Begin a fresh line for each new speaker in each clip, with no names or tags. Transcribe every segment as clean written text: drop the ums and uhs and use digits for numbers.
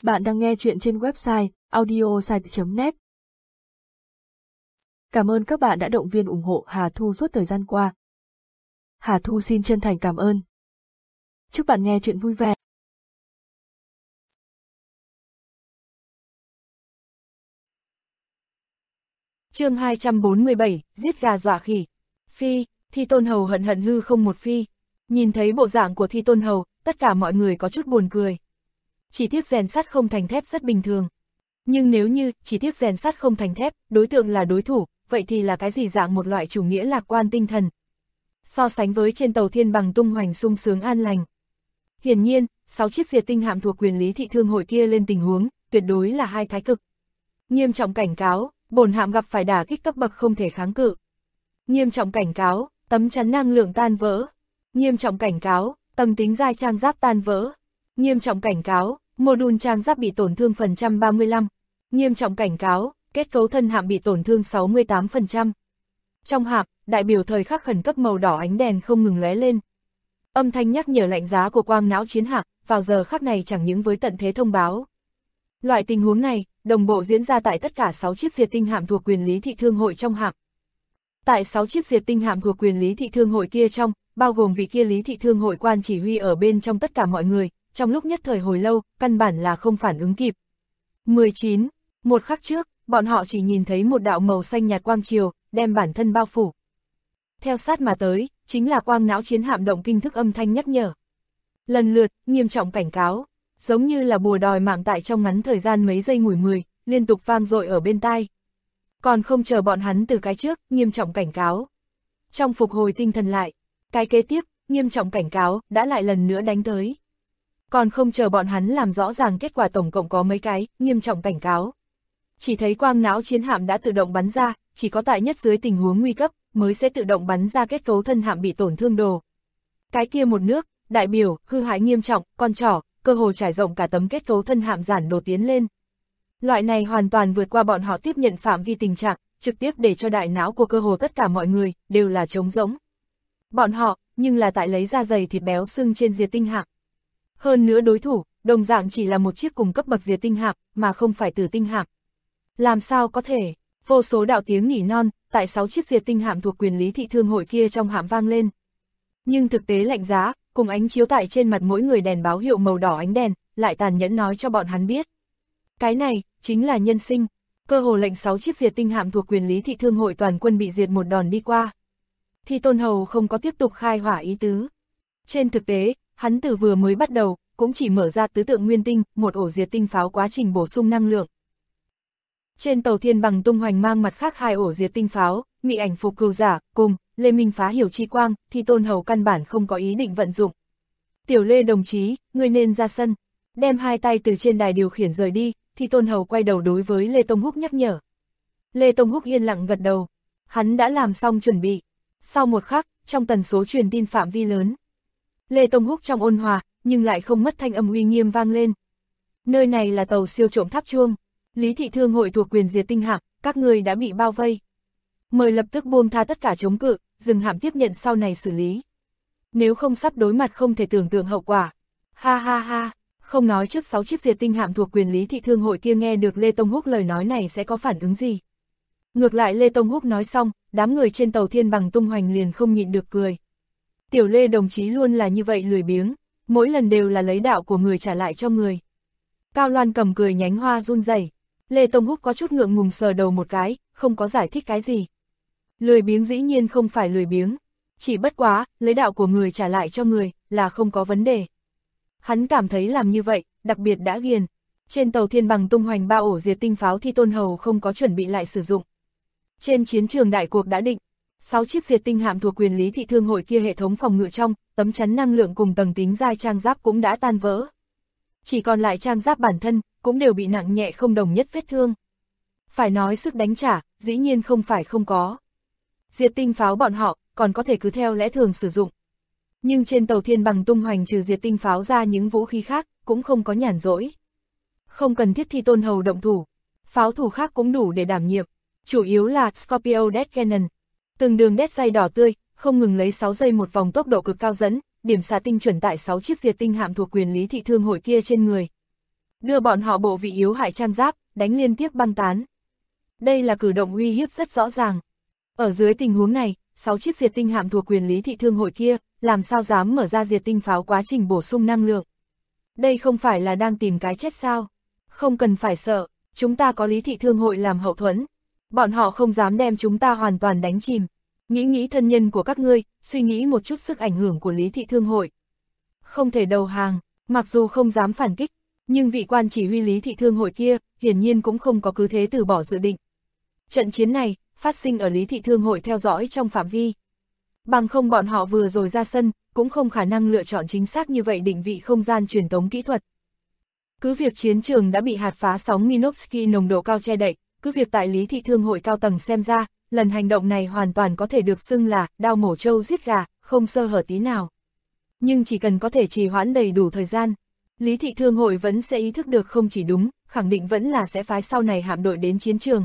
Bạn đang nghe chuyện trên website audiosite.net. Cảm ơn các bạn đã động viên ủng hộ Hà Thu suốt thời gian qua. Hà Thu xin chân thành cảm ơn. Chúc bạn nghe chuyện vui vẻ.
Chương 247, giết gà dọa khỉ. Phi, Thi Tôn Hầu hận hận hư không một phi. Nhìn thấy bộ dạng của Thi Tôn Hầu, tất cả mọi người có chút buồn cười. Chỉ tiếc rèn sắt không thành thép rất bình thường. Nhưng nếu như chỉ tiếc rèn sắt không thành thép, đối tượng là đối thủ, vậy thì là cái gì dạng một loại chủ nghĩa lạc quan tinh thần. So sánh với trên tàu thiên bằng tung hoành sung sướng an lành. Hiển nhiên, 6 chiếc diệt tinh hạm thuộc quyền lý thị thương hội kia lên tình huống, tuyệt đối là hai thái cực. Nghiêm trọng cảnh cáo, bổn hạm gặp phải đả kích cấp bậc không thể kháng cự. Nghiêm trọng cảnh cáo, tấm chắn năng lượng tan vỡ. Nghiêm trọng cảnh cáo, tầng tính giai trang giáp tan vỡ. Nghiêm trọng cảnh cáo, module trang giáp bị tổn thương phần trăm 35. Nghiêm trọng cảnh cáo, kết cấu thân hạm bị tổn thương 68%. Trong hạm, đại biểu thời khắc khẩn cấp màu đỏ ánh đèn không ngừng lóe lên. Âm thanh nhắc nhở lạnh giá của quang não chiến hạm, vào giờ khắc này chẳng những với tận thế thông báo. Loại tình huống này, đồng bộ diễn ra tại tất cả 6 chiếc diệt tinh hạm thuộc quyền lý thị thương hội trong hạm. Tại 6 chiếc diệt tinh hạm thuộc quyền lý thị thương hội kia trong, bao gồm vị kia lý thị thương hội quan chỉ huy ở bên trong tất cả mọi người, trong lúc nhất thời hồi lâu, căn bản là không phản ứng kịp. 19. Một khắc trước, bọn họ chỉ nhìn thấy một đạo màu xanh nhạt quang chiều, đem bản thân bao phủ. Theo sát mà tới, chính là quang não chiến hạm động kinh thức âm thanh nhắc nhở. Lần lượt, nghiêm trọng cảnh cáo, giống như là bùa đòi mạng tại trong ngắn thời gian mấy giây ngủi 10, liên tục vang dội ở bên tai. Còn không chờ bọn hắn từ cái trước, nghiêm trọng cảnh cáo. Trong phục hồi tinh thần lại, cái kế tiếp, nghiêm trọng cảnh cáo, đã lại lần nữa đánh tới. Còn không chờ bọn hắn làm rõ ràng kết quả tổng cộng có mấy cái, nghiêm trọng cảnh cáo. Chỉ thấy quang não chiến hạm đã tự động bắn ra, chỉ có tại nhất dưới tình huống nguy cấp, mới sẽ tự động bắn ra kết cấu thân hạm bị tổn thương đồ. Cái kia một nước, đại biểu, hư hại nghiêm trọng, con trỏ, cơ hồ trải rộng cả tấm kết cấu thân hạm giản đồ tiến lên. Loại này hoàn toàn vượt qua bọn họ tiếp nhận phạm vi tình trạng, trực tiếp để cho đại não của cơ hồ tất cả mọi người, đều là trống rỗng. Bọn họ, nhưng là tại lấy ra giày thịt béo sưng trên diệt tinh hạm. Hơn nữa đối thủ, đồng dạng chỉ là một chiếc cùng cấp bậc diệt tinh hạm, mà không phải tử tinh hạm. Làm sao có thể, vô số đạo tiếng nỉ non, tại 6 chiếc diệt tinh hạm thuộc quyền lý thị thương hội kia trong hạm vang lên. Nhưng thực tế lạnh giá, cùng ánh chiếu tại trên mặt mỗi người đèn báo hiệu màu đỏ ánh đèn, lại tàn nhẫn nói cho bọn hắn biết. Cái này, chính là nhân sinh, cơ hồ lệnh 6 chiếc diệt tinh hạm thuộc quyền lý thị thương hội toàn quân bị diệt một đòn đi qua. Thi Tôn Hầu không có tiếp tục khai hỏa ý tứ. Trên thực tế, hắn từ vừa mới bắt đầu, cũng chỉ mở ra tứ tượng nguyên tinh, một ổ diệt tinh pháo quá trình bổ sung năng lượng. Trên tàu thiên bằng tung hoành mang mặt khác 2 ổ diệt tinh pháo, mị ảnh phục cừu giả, cùng, Lê Minh phá hiểu chi quang, Thi Tôn Hầu căn bản không có ý định vận dụng. Tiểu Lê đồng chí, ngươi nên ra sân, đem 2 tay từ trên đài điều khiển rời đi, Thi Tôn Hầu quay đầu đối với Lê Tông Húc nhắc nhở. Lê Tông Húc yên lặng gật đầu, hắn đã làm xong chuẩn bị. Sau một khắc, trong tần số truyền tin phạm vi lớn, Lê Tông Húc trong ôn hòa, nhưng lại không mất thanh âm uy nghiêm vang lên. Nơi này là tàu siêu trộm tháp chuông, lý thị thương hội thuộc quyền diệt tinh hạm, các người đã bị bao vây. Mời lập tức buông tha tất cả chống cự, dừng hạm tiếp nhận sau này xử lý. Nếu không sắp đối mặt không thể tưởng tượng hậu quả. Ha ha ha, không nói trước 6 chiếc diệt tinh hạm thuộc quyền lý thị thương hội kia nghe được Lê Tông Húc lời nói này sẽ có phản ứng gì. Ngược lại Lê Tông Húc nói xong, đám người trên tàu thiên bằng tung hoành liền không nhịn được cười. Tiểu Lê đồng chí luôn là như vậy lười biếng, mỗi lần đều là lấy đạo của người trả lại cho người. Cao Loan cầm cười nhánh hoa run rẩy. Lê Tông Húc có chút ngượng ngùng sờ đầu một cái, không có giải thích cái gì. Lười biếng dĩ nhiên không phải lười biếng, chỉ bất quá, lấy đạo của người trả lại cho người, là không có vấn đề. Hắn cảm thấy làm như vậy, đặc biệt đã ghiền. Trên tàu thiên bằng tung hoành 3 ổ diệt tinh pháo Thi Tôn Hầu không có chuẩn bị lại sử dụng. Trên chiến trường đại cuộc đã định, 6 chiếc diệt tinh hạm thuộc quyền lý thị thương hội kia hệ thống phòng ngự trong, tấm chắn năng lượng cùng tầng tính giai trang giáp cũng đã tan vỡ. Chỉ còn lại trang giáp bản thân, cũng đều bị nặng nhẹ không đồng nhất vết thương. Phải nói sức đánh trả, dĩ nhiên không phải không có. Diệt tinh pháo bọn họ, còn có thể cứ theo lẽ thường sử dụng. Nhưng trên tàu thiên bằng tung hoành trừ diệt tinh pháo ra những vũ khí khác, cũng không có nhàn rỗi. Không cần thiết Thi Tôn Hầu động thủ, pháo thủ khác cũng đủ để đảm nhiệm. Chủ yếu là Scorpio Death Cannon. Từng đường đét dây đỏ tươi, không ngừng lấy 6 giây một vòng tốc độ cực cao dẫn, điểm xạ tinh chuẩn tại 6 chiếc diệt tinh hạm thuộc quyền lý thị thương hội kia trên người. đưa bọn họ bộ vị yếu hại trang giáp, đánh liên tiếp băng tán. Đây là cử động uy hiếp rất rõ ràng. Ở dưới tình huống này, 6 chiếc diệt tinh hạm thuộc quyền Lý Thị Thương hội kia, làm sao dám mở ra diệt tinh pháo quá trình bổ sung năng lượng. Đây không phải là đang tìm cái chết sao? Không cần phải sợ, chúng ta có Lý Thị Thương hội làm hậu thuẫn. Bọn họ không dám đem chúng ta hoàn toàn đánh chìm. Nghĩ thân nhân của các ngươi, suy nghĩ một chút sức ảnh hưởng của Lý Thị Thương hội. Không thể đầu hàng, mặc dù không dám phản kích, nhưng vị quan chỉ huy Lý Thị Thương hội kia, hiển nhiên cũng không có cứ thế từ bỏ dự định. Trận chiến này, phát sinh ở Lý Thị Thương hội theo dõi trong phạm vi. Bằng không bọn họ vừa rồi ra sân, cũng không khả năng lựa chọn chính xác như vậy định vị không gian truyền tống kỹ thuật. Cứ việc chiến trường đã bị hạt phá sóng Minovsky nồng độ cao che đậy, cứ việc tại Lý Thị Thương hội cao tầng xem ra, lần hành động này hoàn toàn có thể được xưng là đao mổ trâu giết gà, không sơ hở tí nào. Nhưng chỉ cần có thể trì hoãn đầy đủ thời gian, Lý Thị Thương hội vẫn sẽ ý thức được không chỉ đúng, khẳng định vẫn là sẽ phái sau này hạm đội đến chiến trường.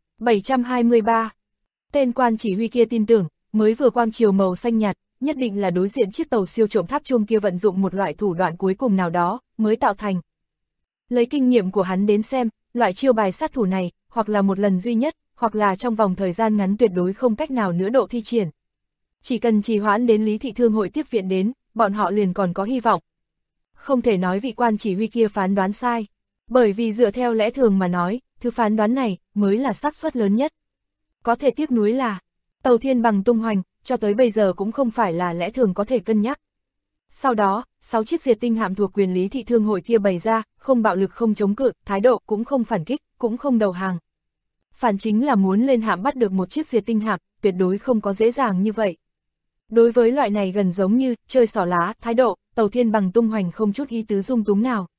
723. Tên quan chỉ huy kia tin tưởng, mới vừa quang chiều màu xanh nhạt, nhất định là đối diện chiếc tàu siêu trộm tháp chuông kia vận dụng một loại thủ đoạn cuối cùng nào đó, mới tạo thành. Lấy kinh nghiệm của hắn đến xem, loại chiêu bài sát thủ này, hoặc là một lần duy nhất, hoặc là trong vòng thời gian ngắn tuyệt đối không cách nào nữa độ thi triển. Chỉ cần trì hoãn đến Lý Thị Thương hội tiếp viện đến, bọn họ liền còn có hy vọng. Không thể nói vị quan chỉ huy kia phán đoán sai, bởi vì dựa theo lẽ thường mà nói, thứ phán đoán này mới là xác suất lớn nhất. Có thể tiếc nuối là, tàu thiên bằng tung hoành, cho tới bây giờ cũng không phải là lẽ thường có thể cân nhắc. Sau đó, 6 chiếc diệt tinh hạm thuộc quyền Lý Thị Thương hội kia bày ra, không bạo lực không chống cự, thái độ cũng không phản kích, cũng không đầu hàng. Phản chính là muốn lên hạm bắt được một chiếc diệt tinh hạm, tuyệt đối không có dễ dàng như vậy. Đối với loại này gần giống như chơi xỏ lá, thái độ, tàu thiên bằng tung hoành không chút ý tứ dung túng nào.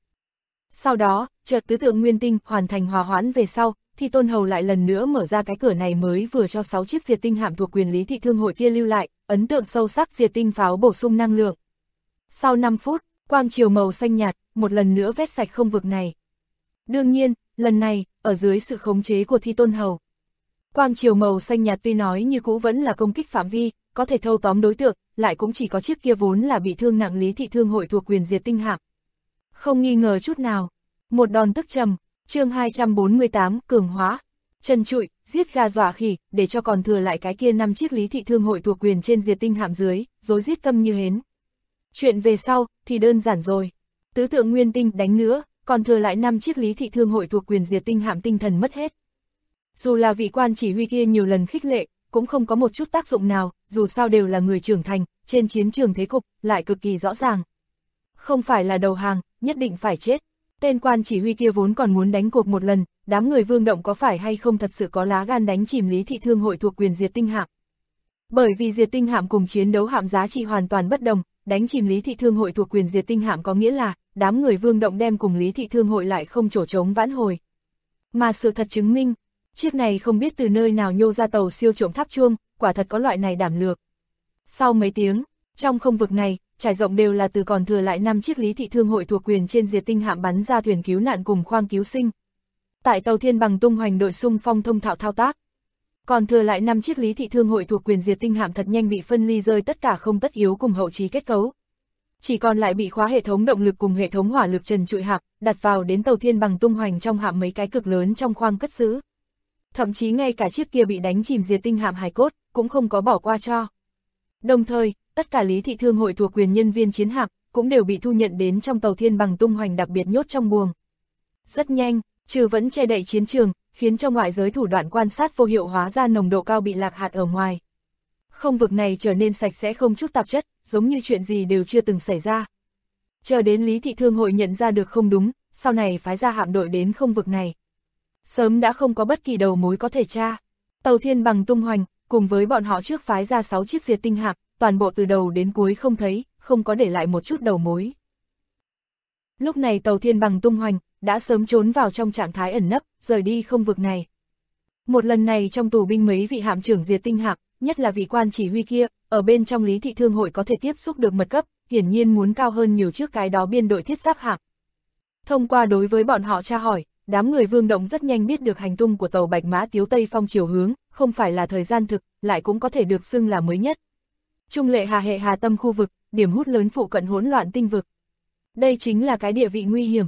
Sau đó, chợt tứ tượng nguyên tinh hoàn thành hòa hoãn về sau, thì Tôn Hầu lại lần nữa mở ra cái cửa này mới vừa cho 6 chiếc diệt tinh hạm thuộc quyền Lý Thị Thương hội kia lưu lại, ấn tượng sâu sắc diệt tinh pháo bổ sung năng lượng. Sau 5 phút, quang chiều màu xanh nhạt, một lần nữa vét sạch không vực này. Đương nhiên, lần này, ở dưới sự khống chế của Thi Tôn Hầu. Quang chiều màu xanh nhạt tuy nói như cũ vẫn là công kích phạm vi, có thể thâu tóm đối tượng, lại cũng chỉ có chiếc kia vốn là bị thương nặng Lý Thị Thương hội thuộc quyền diệt tinh hạm. Không nghi ngờ chút nào. Một đòn tức trầm, chương 248, cường hóa. Trần trụi, giết gà dọa khỉ, để cho còn thừa lại cái kia 5 chiếc Lý Thị Thương hội thuộc quyền trên diệt tinh hạm dưới, rối rít câm như hến. Chuyện về sau, thì đơn giản rồi. Tứ tượng nguyên tinh đánh nữa, còn thừa lại 5 chiếc Lý Thị Thương hội thuộc quyền diệt tinh hạm tinh thần mất hết. Dù là vị quan chỉ huy kia nhiều lần khích lệ, cũng không có một chút tác dụng nào, dù sao đều là người trưởng thành, trên chiến trường thế cục, lại cực kỳ rõ ràng. Không phải là đầu hàng, nhất định phải chết. Tên quan chỉ huy kia vốn còn muốn đánh cuộc một lần, đám người Vương Động có phải hay không thật sự có lá gan đánh chìm Lý Thị Thương hội thuộc quyền diệt tinh hạm. Bởi vì diệt tinh hạm cùng chiến đấu hạm giá trị hoàn toàn bất đồng, đánh chìm Lý Thị Thương hội thuộc quyền diệt tinh hạm có nghĩa là, đám người Vương Động đem cùng Lý Thị Thương hội lại không chỗ trống vãn hồi. Mà sự thật chứng minh, chiếc này không biết từ nơi nào nhô ra tàu siêu trộm tháp chuông, quả thật có loại này đảm lược. Sau mấy tiếng, trong không vực này, trải rộng đều là từ còn thừa lại 5 chiếc Lý Thị Thương hội thuộc quyền trên diệt tinh hạm bắn ra thuyền cứu nạn cùng khoang cứu sinh. Tại tàu thiên bằng tung hoành đội xung phong thông thạo thao tác. Còn thừa lại 5 chiếc Lý Thị Thương hội thuộc quyền diệt tinh hạm thật nhanh bị phân ly rơi tất cả không tất yếu cùng hậu trí kết cấu. Chỉ còn lại bị khóa hệ thống động lực cùng hệ thống hỏa lực trần trụi hạm, đặt vào đến tàu thiên bằng tung hoành trong hạm mấy cái cực lớn trong khoang cất giữ. Thậm chí ngay cả chiếc kia bị đánh chìm diệt tinh hạm hài cốt, cũng không có bỏ qua cho. Đồng thời, tất cả Lý Thị Thương hội thuộc quyền nhân viên chiến hạm, cũng đều bị thu nhận đến trong tàu thiên bằng tung hoành đặc biệt nhốt trong buồng. Rất nhanh, trừ vẫn che đậy chiến trường, khiến cho ngoại giới thủ đoạn quan sát vô hiệu hóa ra nồng độ cao bị lạc hạt ở ngoài. Không vực này trở nên sạch sẽ không chút tạp chất, giống như chuyện gì đều chưa từng xảy ra. Chờ đến Lý Thị Thương hội nhận ra được không đúng, sau này phái ra hạm đội đến không vực này. Sớm đã không có bất kỳ đầu mối có thể tra. Tàu thiên bằng tung hoành, cùng với bọn họ trước phái ra 6 chiếc diệt tinh hạm, toàn bộ từ đầu đến cuối không thấy, không có để lại một chút đầu mối. Lúc này tàu thiên bằng tung hoành, đã sớm trốn vào trong trạng thái ẩn nấp, rời đi không vực này. Một lần này trong tù binh mấy vị hạm trưởng diệt tinh hạm, nhất là vị quan chỉ huy kia, ở bên trong Lý Thị Thương hội có thể tiếp xúc được mật cấp, hiển nhiên muốn cao hơn nhiều trước cái đó biên đội thiết giáp hạm. Thông qua đối với bọn họ tra hỏi, đám người Vương Động rất nhanh biết được hành tung của tàu Bạch Mã Tiếu Tây Phong chiều hướng, không phải là thời gian thực, lại cũng có thể được xưng là mới nhất. Trung lệ hà hệ hà tâm khu vực, điểm hút lớn phụ cận hỗn loạn tinh vực. Đây chính là cái địa vị nguy hiểm.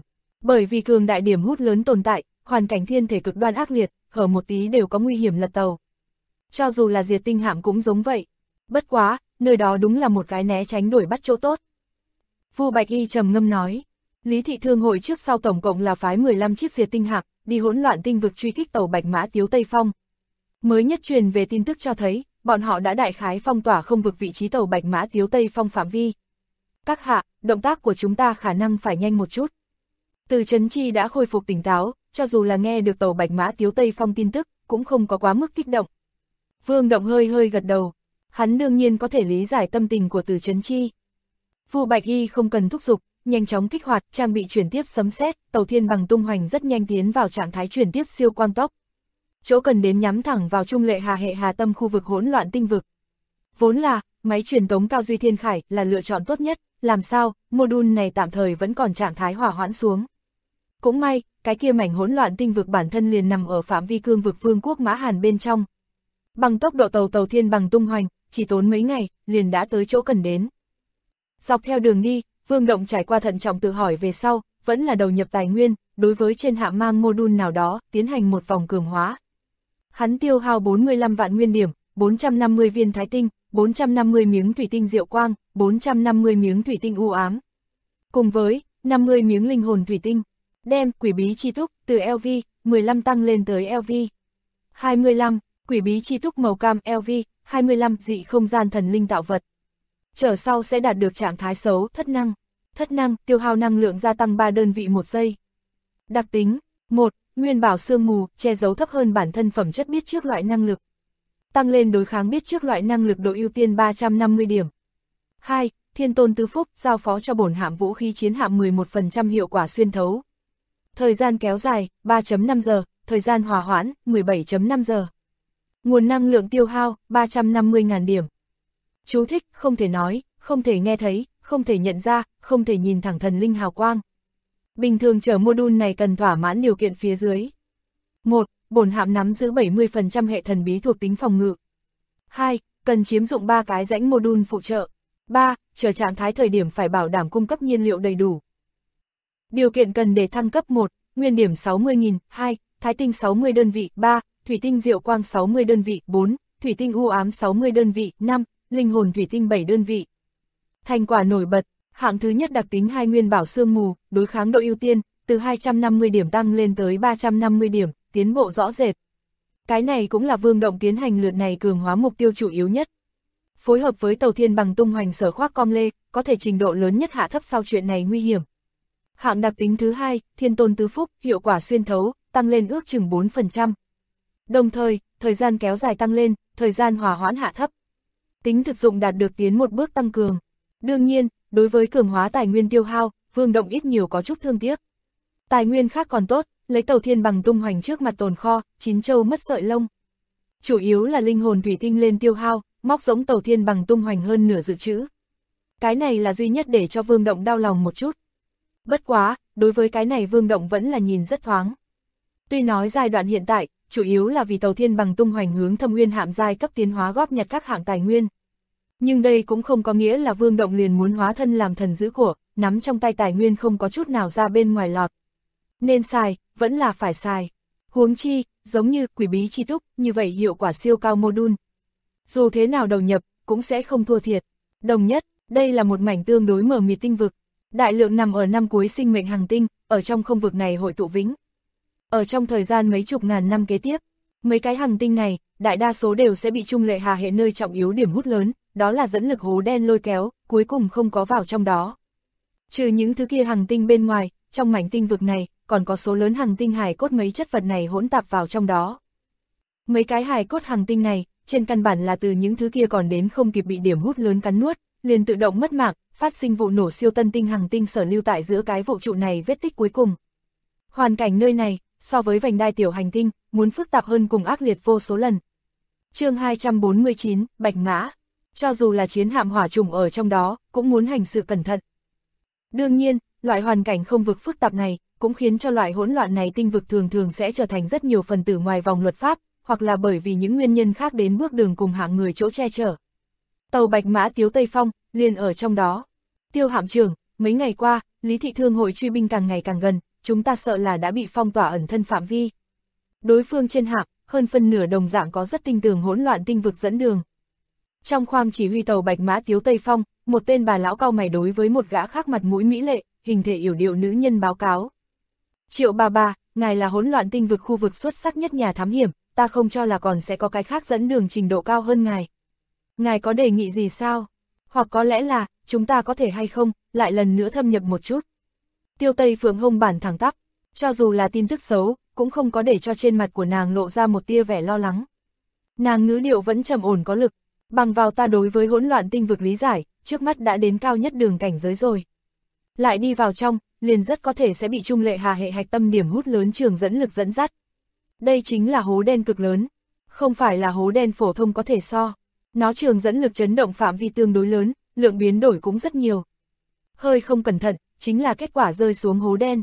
Bởi vì cường đại điểm hút lớn tồn tại, hoàn cảnh thiên thể cực đoan ác liệt, hở một tí đều có nguy hiểm lật tàu. Cho dù là diệt tinh hạm cũng giống vậy. Bất quá, nơi đó đúng là một cái né tránh đuổi bắt chỗ tốt. Vu Bạch Y trầm ngâm nói, Lý Thị Thương hội trước sau tổng cộng là phái 15 chiếc diệt tinh hạm, đi hỗn loạn tinh vực truy kích tàu Bạch Mã Tiếu Tây Phong. Mới nhất truyền về tin tức cho thấy, bọn họ đã đại khái phong tỏa không vực vị trí tàu Bạch Mã Tiếu Tây Phong phạm vi. Các hạ, động tác của chúng ta khả năng phải nhanh một chút. Từ Chấn Chi đã khôi phục tỉnh táo, cho dù là nghe được tàu Bạch Mã Tiếu Tây Phong tin tức, cũng không có quá mức kích động. Vương Động hơi hơi gật đầu, hắn đương nhiên có thể lý giải tâm tình của Từ Chấn Chi. Vu Bạch Y không cần thúc giục, nhanh chóng kích hoạt, trang bị chuyển tiếp sấm sét, tàu Thiên Bằng tung hoành rất nhanh tiến vào trạng thái chuyển tiếp siêu quang tốc. Chỗ cần đến nhắm thẳng vào Trung Lệ Hà hệ Hà Tâm khu vực hỗn loạn tinh vực. Vốn là, máy truyền tống Cao Duy Thiên Khải là lựa chọn tốt nhất, làm sao, module này tạm thời vẫn còn trạng thái hỏa hoãn xuống. Cũng may, cái kia mảnh hỗn loạn tinh vực bản thân liền nằm ở phạm vi cương vực Vương quốc Mã Hàn bên trong. Bằng tốc độ tàu Thiên Bằng tung hoành, chỉ tốn mấy ngày, liền đã tới chỗ cần đến. Dọc theo đường đi, Vương Động trải qua thận trọng tự hỏi về sau, vẫn là đầu nhập tài nguyên, đối với trên hạm mang module nào đó, tiến hành một vòng cường hóa. Hắn tiêu hao 45 vạn nguyên điểm, 450 viên thái tinh, 450 miếng thủy tinh diệu quang, 450 miếng thủy tinh u ám. Cùng với 50 miếng linh hồn thủy tinh, đem quỷ bí chi túc từ LV 15 tăng lên tới LV 25, quỷ bí chi túc màu cam LV 25 dị không gian thần linh tạo vật. Trở sau sẽ đạt được trạng thái xấu thất năng tiêu hao năng lượng gia tăng 3 đơn vị 1 giây. Đặc tính 1. Nguyên bảo sương mù, che giấu thấp hơn bản thân phẩm chất biết trước loại năng lực. Tăng lên đối kháng biết trước loại năng lực độ ưu tiên 350 điểm. 2. Thiên tôn tứ phúc, giao phó cho bổn hạm vũ khí chiến hạm 11% hiệu quả xuyên thấu. Thời gian kéo dài, 3.5 giờ, thời gian hòa hoãn, 17.5 giờ. Nguồn năng lượng tiêu hao, 350.000 điểm. Chú thích, không thể nói, không thể nghe thấy, không thể nhận ra, không thể nhìn thẳng thần linh hào quang. Bình thường chở module này cần thỏa mãn điều kiện phía dưới. 1. Bổn hạm nắm giữ 70% hệ thần bí thuộc tính phòng ngự. 2. Cần chiếm dụng 3 cái rãnh module phụ trợ. 3. Chờ trạng thái thời điểm phải bảo đảm cung cấp nhiên liệu đầy đủ. Điều kiện cần để thăng cấp 1. Nguyên điểm 60.000, 2. Thái tinh 60 đơn vị, 3. Thủy tinh diệu quang 60 đơn vị, 4. Thủy tinh u ám 60 đơn vị, 5. Linh hồn thủy tinh 7 đơn vị. Thành quả nổi bật, hạng thứ nhất đặc tính 2 nguyên bảo sương mù, đối kháng độ ưu tiên, từ 250 điểm tăng lên tới 350 điểm, tiến bộ rõ rệt. Cái này cũng là Vương Động tiến hành lượt này cường hóa mục tiêu chủ yếu nhất. Phối hợp với tàu Thiên Bằng tung hoành sở khoác com lê, có thể trình độ lớn nhất hạ thấp sau chuyện này nguy hiểm. Hạng đặc tính thứ 2, Thiên tôn tứ phúc, hiệu quả xuyên thấu, tăng lên ước chừng 4%. Đồng thời, thời gian kéo dài tăng lên, thời gian hòa hoãn hạ thấp. Tính thực dụng đạt được tiến một bước tăng cường. Đương nhiên, đối với cường hóa tài nguyên tiêu hao, Vương Động ít nhiều có chút thương tiếc. Tài nguyên khác còn tốt, lấy tàu Thiên Bằng tung hoành trước mặt tồn kho, 9 châu mất sợi lông. Chủ yếu là linh hồn thủy tinh lên tiêu hao, móc giống tàu Thiên Bằng tung hoành hơn nửa dự trữ. Cái này là duy nhất để cho Vương Động đau lòng một chút. Bất quá, đối với cái này Vương Động vẫn là nhìn rất thoáng. Tuy nói giai đoạn hiện tại, chủ yếu là vì tàu Thiên Bằng tung hoành hướng Thâm Nguyên hạm giai cấp tiến hóa góp nhặt các hạng tài nguyên. Nhưng đây cũng không có nghĩa là Vương Động liền muốn hóa thân làm thần giữ của, nắm trong tay tài nguyên không có chút nào ra bên ngoài lọt. Nên xài, vẫn là phải xài. Huống chi, giống như quỷ bí chi túc, như vậy hiệu quả siêu cao module. Dù thế nào đầu nhập, cũng sẽ không thua thiệt. Đồng nhất, đây là một mảnh tương đối mờ mịt tinh vực. Đại lượng nằm ở năm cuối sinh mệnh hành tinh, ở trong không vực này hội tụ vĩnh. Ở trong thời gian mấy chục ngàn năm kế tiếp, mấy cái hành tinh này, đại đa số đều sẽ bị Trung Lệ Hà hệ nơi trọng yếu điểm hút lớn, đó là dẫn lực hố đen lôi kéo, cuối cùng không có vào trong đó. Trừ những thứ kia hành tinh bên ngoài, trong mảnh tinh vực này, còn có số lớn hành tinh hài cốt mấy chất vật này hỗn tạp vào trong đó. Mấy cái hài cốt hành tinh này, trên căn bản là từ những thứ kia còn đến không kịp bị điểm hút lớn cắn nuốt, liền tự động mất mạng, phát sinh vụ nổ siêu tân tinh hành tinh sở lưu tại giữa cái vũ trụ này vết tích cuối cùng. Hoàn cảnh nơi này, so với vành đai tiểu hành tinh, muốn phức tạp hơn cùng ác liệt vô số lần. Chương 249, Bạch Mã. Cho dù là chiến hạm hỏa trùng ở trong đó, cũng muốn hành sự cẩn thận. Đương nhiên, loại hoàn cảnh không vực phức tạp này, cũng khiến cho loại hỗn loạn này tinh vực thường thường sẽ trở thành rất nhiều phần tử ngoài vòng luật pháp, hoặc là bởi vì những nguyên nhân khác đến bước đường cùng hạng người chỗ che chở. Tàu Bạch Mã Tiếu Tây Phong, liền ở trong đó. Tiêu hạm trưởng, mấy ngày qua, Lý Thị Thương hội truy binh càng ngày càng gần, chúng ta sợ là đã bị phong tỏa ẩn thân phạm vi. Đối phương trên hạm, hơn phân nửa đồng dạng có rất tinh tường hỗn loạn tinh vực dẫn đường. Trong khoang chỉ huy tàu Bạch Mã Tiếu Tây Phong, một tên bà lão cau mày đối với một gã khác mặt mũi mỹ lệ, hình thể yểu điệu nữ nhân báo cáo. Triệu bà, ngài là hỗn loạn tinh vực khu vực xuất sắc nhất nhà thám hiểm, ta không cho là còn sẽ có cái khác dẫn đường trình độ cao hơn ngài. Ngài có đề nghị gì sao? Hoặc có lẽ là, chúng ta có thể hay không, lại lần nữa thâm nhập một chút. Tiêu Tây Phượng hông bản thẳng tắp, cho dù là tin tức xấu, cũng không có để cho trên mặt của nàng lộ ra một tia vẻ lo lắng. Nàng ngữ điệu vẫn trầm ổn có lực, bằng vào ta đối với hỗn loạn tinh vực lý giải, trước mắt đã đến cao nhất đường cảnh giới rồi. Lại đi vào trong, liền rất có thể sẽ bị Trung Lệ Hà hệ hạch tâm điểm hút lớn trường dẫn lực dẫn dắt. Đây chính là hố đen cực lớn, không phải là hố đen phổ thông có thể so. Nó trường dẫn lực chấn động phạm vi tương đối lớn, lượng biến đổi cũng rất nhiều. Hơi không cẩn thận, chính là kết quả rơi xuống hố đen.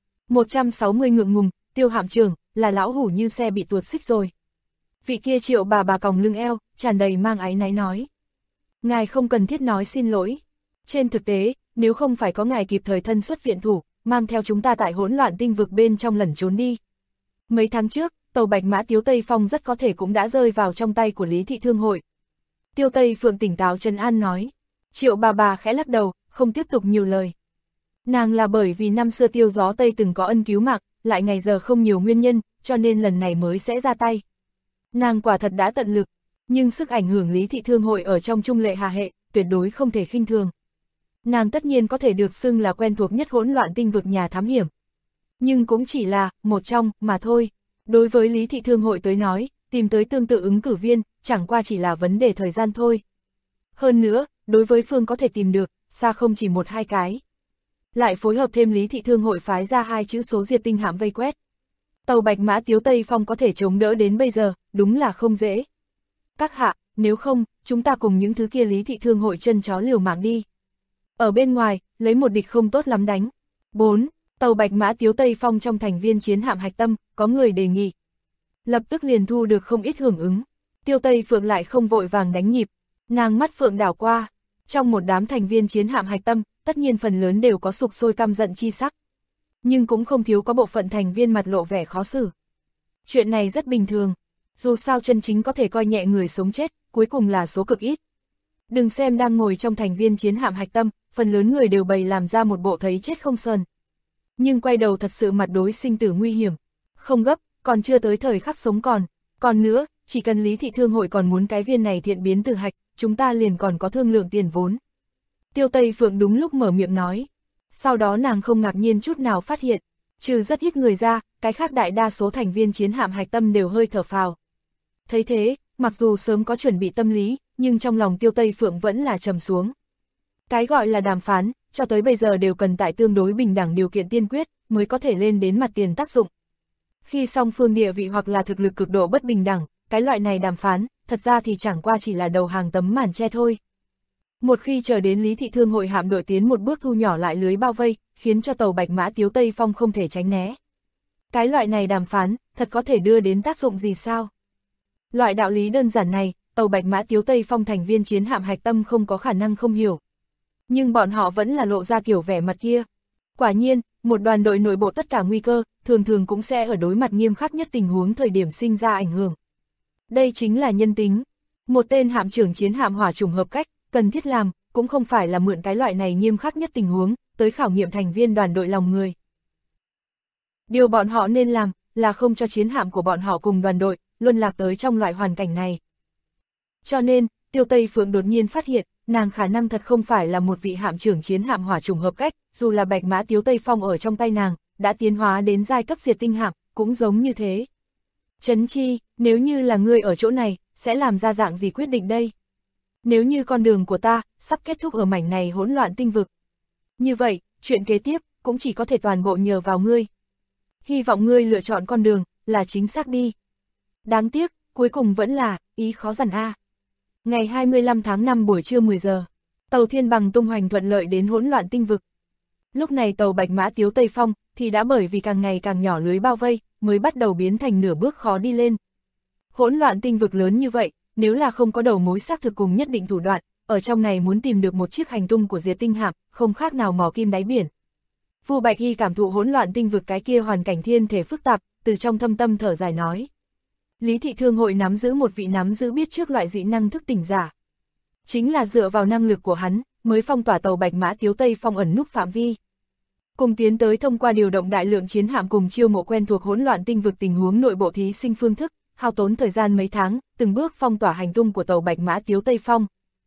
160 ngượng ngùng, Tiêu hạm trưởng, là lão hủ như xe bị tuột xích rồi. Vị kia Triệu bà còng lưng eo, tràn đầy mang áy náy nói. Ngài không cần thiết nói xin lỗi. Trên thực tế, nếu không phải có ngài kịp thời thân xuất viện thủ, mang theo chúng ta tại hỗn loạn tinh vực bên trong lẩn trốn đi. Mấy tháng trước, tàu Bạch Mã Tiếu Tây Phong rất có thể cũng đã rơi vào trong tay của Lý Thị Thương Hội. Tiêu Tây Phượng tỉnh táo trấn an nói. Triệu bà khẽ lắc đầu, không tiếp tục nhiều lời. Nàng là bởi vì năm xưa Tiêu Gió Tây từng có ân cứu mạng, lại ngày giờ không nhiều nguyên nhân, cho nên lần này mới sẽ ra tay. Nàng quả thật đã tận lực, nhưng sức ảnh hưởng Lý Thị Thương Hội ở trong Trung Lệ Hà hệ, tuyệt đối không thể khinh thường. Nàng tất nhiên có thể được xưng là quen thuộc nhất hỗn loạn tinh vực nhà thám hiểm. Nhưng cũng chỉ là, một trong, mà thôi. Đối với Lý Thị Thương Hội tới nói, tìm tới tương tự ứng cử viên, chẳng qua chỉ là vấn đề thời gian thôi. Hơn nữa, đối với phương có thể tìm được, xa không chỉ một hai cái. Lại phối hợp thêm Lý Thị Thương Hội phái ra 2 chữ số diệt tinh hạm vây quét. Tàu Bạch Mã Tiếu Tây Phong có thể chống đỡ đến bây giờ, đúng là không dễ. Các hạ, nếu không, chúng ta cùng những thứ kia Lý Thị Thương Hội chân chó liều mạng đi. Ở bên ngoài, lấy một địch không tốt lắm đánh. 4. Tàu Bạch Mã Tiếu Tây Phong trong thành viên chiến hạm hạch tâm, có người đề nghị. Lập tức liền thu được không ít hưởng ứng. Tiêu Tây Phượng lại không vội vàng đánh nhịp. Nàng mắt phượng đảo qua. Trong một đám thành viên chiến hạm hạch tâm, tất nhiên phần lớn đều có sục sôi căm giận chi sắc. Nhưng cũng không thiếu có bộ phận thành viên mặt lộ vẻ khó xử. Chuyện này rất bình thường. Dù sao chân chính có thể coi nhẹ người sống chết, cuối cùng là số cực ít. Đừng xem đang ngồi trong thành viên chiến hạm hạch tâm, phần lớn người đều bày làm ra một bộ thấy chết không sờn. Nhưng quay đầu thật sự mặt đối sinh tử nguy hiểm. Không gấp, còn chưa tới thời khắc sống còn. Còn nữa, chỉ cần Lý Thị Thương Hội còn muốn cái viên này thiện biến từ hạch, chúng ta liền còn có thương lượng tiền vốn. Tiêu Tây Phượng đúng lúc mở miệng nói. Sau đó nàng không ngạc nhiên chút nào phát hiện, trừ rất ít người ra, cái khác đại đa số thành viên chiến hạm hạch tâm đều hơi thở phào. Thấy thế, mặc dù sớm có chuẩn bị tâm lý, nhưng trong lòng Tiêu Tây Phượng vẫn là trầm xuống. Cái gọi là đàm phán, cho tới bây giờ đều cần tại tương đối bình đẳng điều kiện tiên quyết, mới có thể lên đến mặt tiền tác dụng. Khi song phương địa vị hoặc là thực lực cực độ bất bình đẳng, cái loại này đàm phán, thật ra thì chẳng qua chỉ là đầu hàng tấm màn che thôi. Một khi chờ đến Lý Thị Thương Hội hạm đội tiến một bước thu nhỏ lại lưới bao vây, khiến cho tàu Bạch Mã Tiếu Tây Phong không thể tránh né. Cái loại này đàm phán, thật có thể đưa đến tác dụng gì sao? Loại đạo lý đơn giản này, tàu Bạch Mã Tiếu Tây Phong thành viên chiến hạm hạch tâm không có khả năng không hiểu. Nhưng bọn họ vẫn là lộ ra kiểu vẻ mặt kia. Quả nhiên, một đoàn đội nội bộ tất cả nguy cơ, thường thường cũng sẽ ở đối mặt nghiêm khắc nhất tình huống thời điểm sinh ra ảnh hưởng. Đây chính là nhân tính. Một tên hạm trưởng chiến hạm hỏa chủng hợp cách, cần thiết làm, cũng không phải là mượn cái loại này nghiêm khắc nhất tình huống, tới khảo nghiệm thành viên đoàn đội lòng người. Điều bọn họ nên làm, là không cho chiến hạm của bọn họ cùng đoàn đội, luân lạc tới trong loại hoàn cảnh này. Cho nên, Tiêu Tây Phượng đột nhiên phát hiện, nàng khả năng thật không phải là một vị hạm trưởng chiến hạm hỏa chủng hợp cách, dù là Bạch Mã Tiếu Tây Phong ở trong tay nàng, đã tiến hóa đến giai cấp diệt tinh hạm, cũng giống như thế. Trấn Chi, nếu như là ngươi ở chỗ này, sẽ làm ra dạng gì quyết định đây? Nếu như con đường của ta, sắp kết thúc ở mảnh này hỗn loạn tinh vực. Như vậy, chuyện kế tiếp, cũng chỉ có thể toàn bộ nhờ vào ngươi. Hy vọng ngươi lựa chọn con đường, là chính xác đi. Đáng tiếc, cuối cùng vẫn là, ý khó dằn a. Ngày 25 tháng 5 buổi trưa 10 giờ, tàu Thiên Bằng tung hoành thuận lợi đến hỗn loạn tinh vực. Lúc này tàu Bạch Mã Tiếu Tây Phong, thì đã bởi vì càng ngày càng nhỏ lưới bao vây, mới bắt đầu biến thành nửa bước khó đi lên. Hỗn loạn tinh vực lớn như vậy, nếu là không có đầu mối xác thực cùng nhất định thủ đoạn, ở trong này muốn tìm được một chiếc hành tung của diệt tinh hạm, không khác nào mò kim đáy biển. Vu Bạch Hy cảm thụ hỗn loạn tinh vực cái kia hoàn cảnh thiên thể phức tạp, từ trong thâm tâm thở dài nói. Lý Thị Thương Hội nắm giữ một vị nắm giữ biết trước loại dị năng thức tỉnh giả. Chính là dựa vào năng lực của hắn, mới phong tỏa tàu Bạch Mã Tiếu Tây Phong ẩn núp phạm vi. Cùng tiến tới thông qua điều động đại lượng chiến hạm cùng chiêu mộ quen thuộc hỗn loạn tinh vực tình huống nội bộ thí sinh phương thức, hao tốn thời gian mấy tháng, từng bước phong tỏa hành tung của tàu Bạch Mã Tiếu Tây Phong.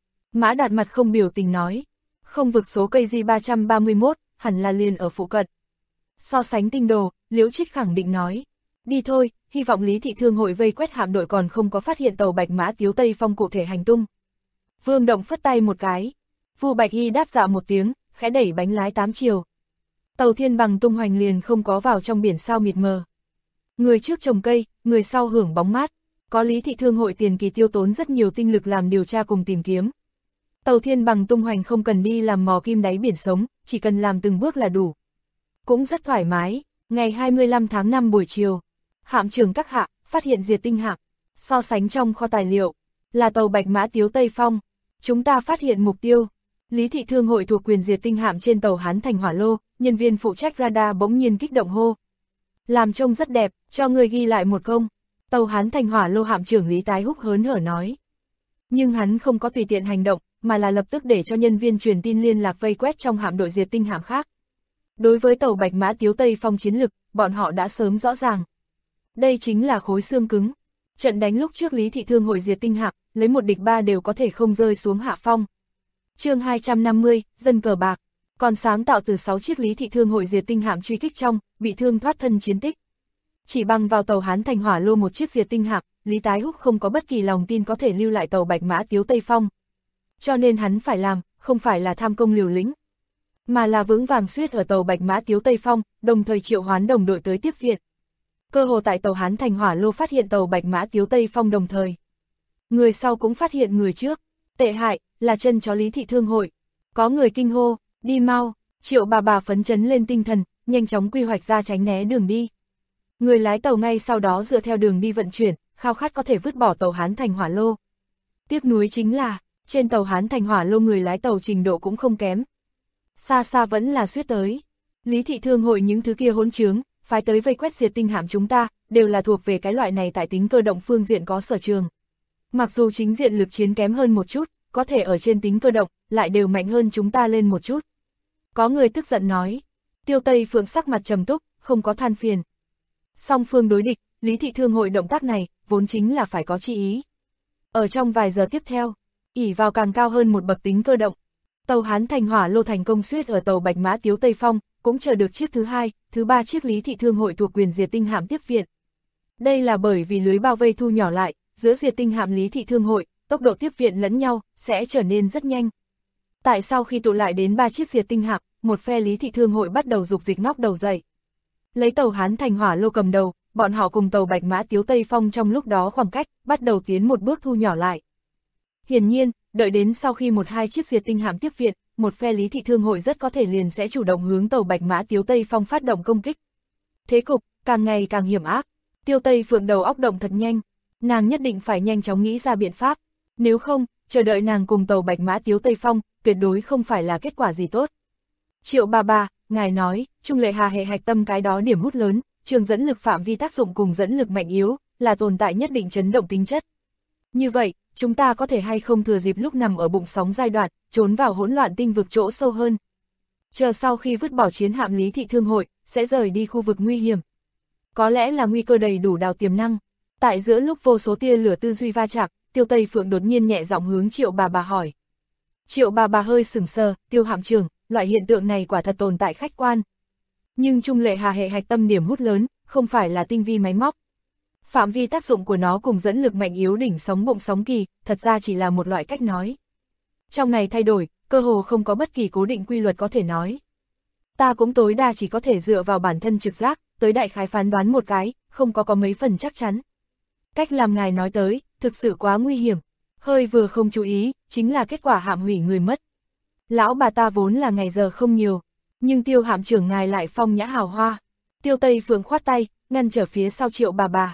Mã Đạt mặt không biểu tình nói, không vực số cây Di331, hẳn là liền ở phụ cận. So sánh tinh đồ, Liễu Trích khẳng định nói, đi thôi, hy vọng Lý Thị Thương Hội vây quét hạm đội còn không có phát hiện tàu Bạch Mã Tiếu Tây Phong cụ thể hành tung. Vương Động phất tay một cái, Vu Bạch Hy đáp dạ một tiếng, khẽ đẩy bánh lái 8 chiều. Tàu Thiên Bằng tung hoành liền không có vào trong biển sao mịt mờ. Người trước trồng cây, người sau hưởng bóng mát, có Lý Thị Thương Hội tiền kỳ tiêu tốn rất nhiều tinh lực làm điều tra cùng tìm kiếm. Tàu Thiên Bằng tung hoành không cần đi làm mò kim đáy biển sống, chỉ cần làm từng bước là đủ. Cũng rất thoải mái, ngày 25 tháng 5 buổi chiều, hạm trưởng các hạ, phát hiện diệt tinh hạm, so sánh trong kho tài liệu, là tàu Bạch Mã Tiếu Tây Phong, chúng ta phát hiện mục tiêu. Lý Thị Thương Hội thuộc quyền diệt tinh hạm trên tàu Hán Thành Hỏa Lô, nhân viên phụ trách radar bỗng nhiên kích động hô. Làm trông rất đẹp, cho người ghi lại một công. Tàu Hán Thành Hỏa Lô hạm trưởng Lý Tái Húc hớn hở nói. Nhưng hắn không có tùy tiện hành động, mà là lập tức để cho nhân viên truyền tin liên lạc vây quét trong hạm đội diệt tinh hạm khác. Đối với tàu Bạch Mã Tiếu Tây Phong chiến lực, bọn họ đã sớm rõ ràng. Đây chính là khối xương cứng. Trận đánh lúc trước Lý Thị Thương Hội diệt tinh hạm, lấy một địch ba đều có thể không rơi xuống hạ phong. Chương 250, dân cờ bạc, còn sáng tạo từ 6 chiếc Lý Thị Thương Hội diệt tinh hạm truy kích trong, bị thương thoát thân chiến tích. Chỉ bằng vào tàu Hán Thành Hỏa Lô một chiếc diệt tinh hạm, Lý Tái Húc không có bất kỳ lòng tin có thể lưu lại tàu Bạch Mã Tiếu Tây Phong. Cho nên hắn phải làm, không phải là tham công liều lĩnh, mà là vững vàng suýt ở tàu Bạch Mã Tiếu Tây Phong, đồng thời triệu hoán đồng đội tới tiếp viện. Cơ hồ tại tàu Hán Thành Hỏa Lô phát hiện tàu Bạch Mã Tiếu Tây Phong đồng thời. Người sau cũng phát hiện người trước, tệ hại, là chân chó Lý Thị Thương Hội. Có người kinh hô, đi mau, Triệu bà phấn chấn lên tinh thần, nhanh chóng quy hoạch ra tránh né đường đi. Người lái tàu ngay sau đó dựa theo đường đi vận chuyển, khao khát có thể vứt bỏ tàu Hán Thành Hỏa Lô. Tiếc nuối chính là, trên tàu Hán Thành Hỏa Lô người lái tàu trình độ cũng không kém. Xa xa vẫn là suýt tới. Lý Thị Thương Hội những thứ kia hỗn trướng, phái tới vây quét diệt tinh hạm chúng ta, đều là thuộc về cái loại này tại tính cơ động phương diện có sở trường. Mặc dù chính diện lực chiến kém hơn một chút, có thể ở trên tính cơ động, lại đều mạnh hơn chúng ta lên một chút. Có người tức giận nói. Tiêu Tây Phượng sắc mặt trầm túc, không có than phiền. Song phương đối địch, Lý Thị Thương Hội động tác này, vốn chính là phải có chi ý. Ở trong vài giờ tiếp theo, ỷ vào càng cao hơn một bậc tính cơ động, tàu Hán Thành Hỏa Lô thành công suýt ở tàu Bạch Mã Tiếu Tây Phong, cũng chờ được chiếc thứ hai, thứ ba chiếc Lý Thị Thương Hội thuộc quyền diệt tinh hạm tiếp viện. Đây là bởi vì lưới bao vây thu nhỏ lại, giữa diệt tinh hạm Lý Thị Thương Hội, tốc độ tiếp viện lẫn nhau, sẽ trở nên rất nhanh. Tại sao khi tụ lại đến 3 chiếc diệt tinh hạm, một phe Lý Thị Thương Hội bắt đầu dục dịch ngóc đầu dậy. Lấy tàu Hán Thành Hỏa Lô cầm đầu, bọn họ cùng tàu Bạch Mã Tiếu Tây Phong trong lúc đó khoảng cách, bắt đầu tiến một bước thu nhỏ lại. Hiển nhiên, đợi đến sau khi 1-2 chiếc diệt tinh hạm tiếp viện, một phe Lý Thị Thương Hội rất có thể liền sẽ chủ động hướng tàu Bạch Mã Tiếu Tây Phong phát động công kích. Thế cục, càng ngày càng hiểm ác, Tiêu Tây Phượng đầu óc động thật nhanh, nàng nhất định phải nhanh chóng nghĩ ra biện pháp, nếu không, chờ đợi nàng cùng tàu Bạch Mã Tiếu Tây Phong, tuyệt đối không phải là kết quả gì tốt. Triệu bà, ngài nói, Trung Lệ Hà hệ hạch tâm cái đó điểm hút lớn, trường dẫn lực phạm vi tác dụng cùng dẫn lực mạnh yếu, là tồn tại nhất định chấn động tính chất. Như vậy, chúng ta có thể hay không thừa dịp lúc nằm ở bụng sóng giai đoạn, trốn vào hỗn loạn tinh vực chỗ sâu hơn. Chờ sau khi vứt bỏ chiến hạm Lý Thị Thương Hội, sẽ rời đi khu vực nguy hiểm. Có lẽ là nguy cơ đầy đủ đào tiềm năng. Tại giữa lúc vô số tia lửa tư duy va chạm, Tiêu Tây Phượng đột nhiên nhẹ giọng hướng Triệu bà hỏi. Triệu bà hơi sửng sờ, Tiêu hạm trưởng, loại hiện tượng này quả thật tồn tại khách quan. Nhưng Trung Lệ Hà hệ hạch tâm điểm hút lớn, không phải là tinh vi máy móc. Phạm vi tác dụng của nó cùng dẫn lực mạnh yếu đỉnh sóng bụng sóng kỳ, thật ra chỉ là một loại cách nói. Trong này thay đổi, cơ hồ không có bất kỳ cố định quy luật có thể nói. Ta cũng tối đa chỉ có thể dựa vào bản thân trực giác, tới đại khái phán đoán một cái, không có mấy phần chắc chắn. Cách làm ngài nói tới, thực sự quá nguy hiểm, hơi vừa không chú ý, chính là kết quả hạm hủy người mất. Lão bà ta vốn là ngày giờ không nhiều, nhưng Tiêu hạm trưởng ngài lại phong nhã hào hoa. Tiêu Tây Phượng khoát tay, ngăn trở phía sau Triệu bà.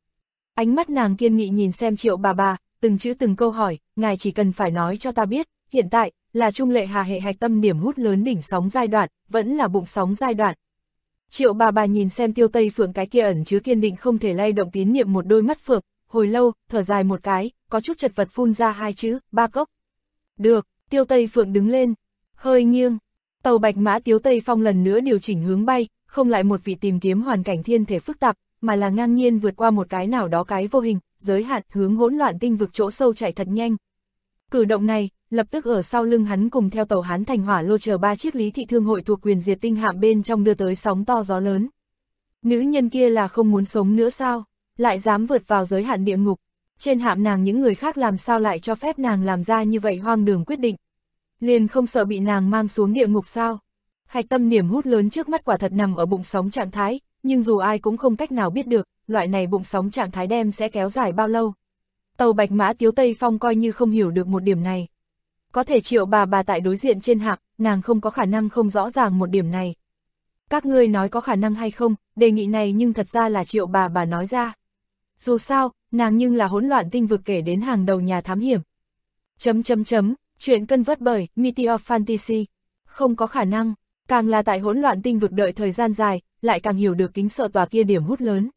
Ánh mắt nàng kiên nghị nhìn xem Triệu bà, từng chữ từng câu hỏi, ngài chỉ cần phải nói cho ta biết, hiện tại, là trung lệ hà hệ hạch tâm điểm hút lớn đỉnh sóng giai đoạn, vẫn là bụng sóng giai đoạn. Triệu bà nhìn xem Tiêu Tây Phượng cái kia ẩn chứa kiên định không thể lay động tín niệm một đôi mắt phượng, hồi lâu, thở dài một cái, có chút chật vật phun ra hai chữ, ba cốc. Được, Tiêu Tây Phượng đứng lên, hơi nghiêng. Tàu bạch mã Tiếu Tây Phong lần nữa điều chỉnh hướng bay, không lại một vị tìm kiếm hoàn cảnh thiên thể phức tạp, mà là ngang nhiên vượt qua một cái nào đó cái vô hình, giới hạn hướng hỗn loạn tinh vực chỗ sâu chạy thật nhanh. Cử động này, lập tức ở sau lưng hắn cùng theo tàu Hán Thành Hỏa Lô chờ 3 chiếc Lý Thị Thương hội thuộc quyền diệt tinh hạm bên trong đưa tới sóng to gió lớn. Nữ nhân kia là không muốn sống nữa sao, lại dám vượt vào giới hạn địa ngục. Trên hạm nàng những người khác làm sao lại cho phép nàng làm ra như vậy hoang đường quyết định. Liền không sợ bị nàng mang xuống địa ngục sao? Hạch tâm điểm hút lớn trước mắt quả thật nằm ở bụng sóng trạng thái, nhưng dù ai cũng không cách nào biết được, loại này bụng sóng trạng thái đem sẽ kéo dài bao lâu. Tàu bạch mã Tiếu Tây Phong coi như không hiểu được một điểm này. Có thể Triệu bà tại đối diện trên hạm, nàng không có khả năng không rõ ràng một điểm này. Các ngươi nói có khả năng hay không, đề nghị này nhưng thật ra là Triệu bà nói ra. Dù sao, nàng nhưng là hỗn loạn tinh vực kể đến hàng đầu nhà thám hiểm. Chuyện cân vớt bởi Meteor Fantasy. Không có khả năng, càng là tại hỗn loạn tinh vực đợi thời gian dài, lại càng hiểu được kính sợ tòa kia điểm hút lớn.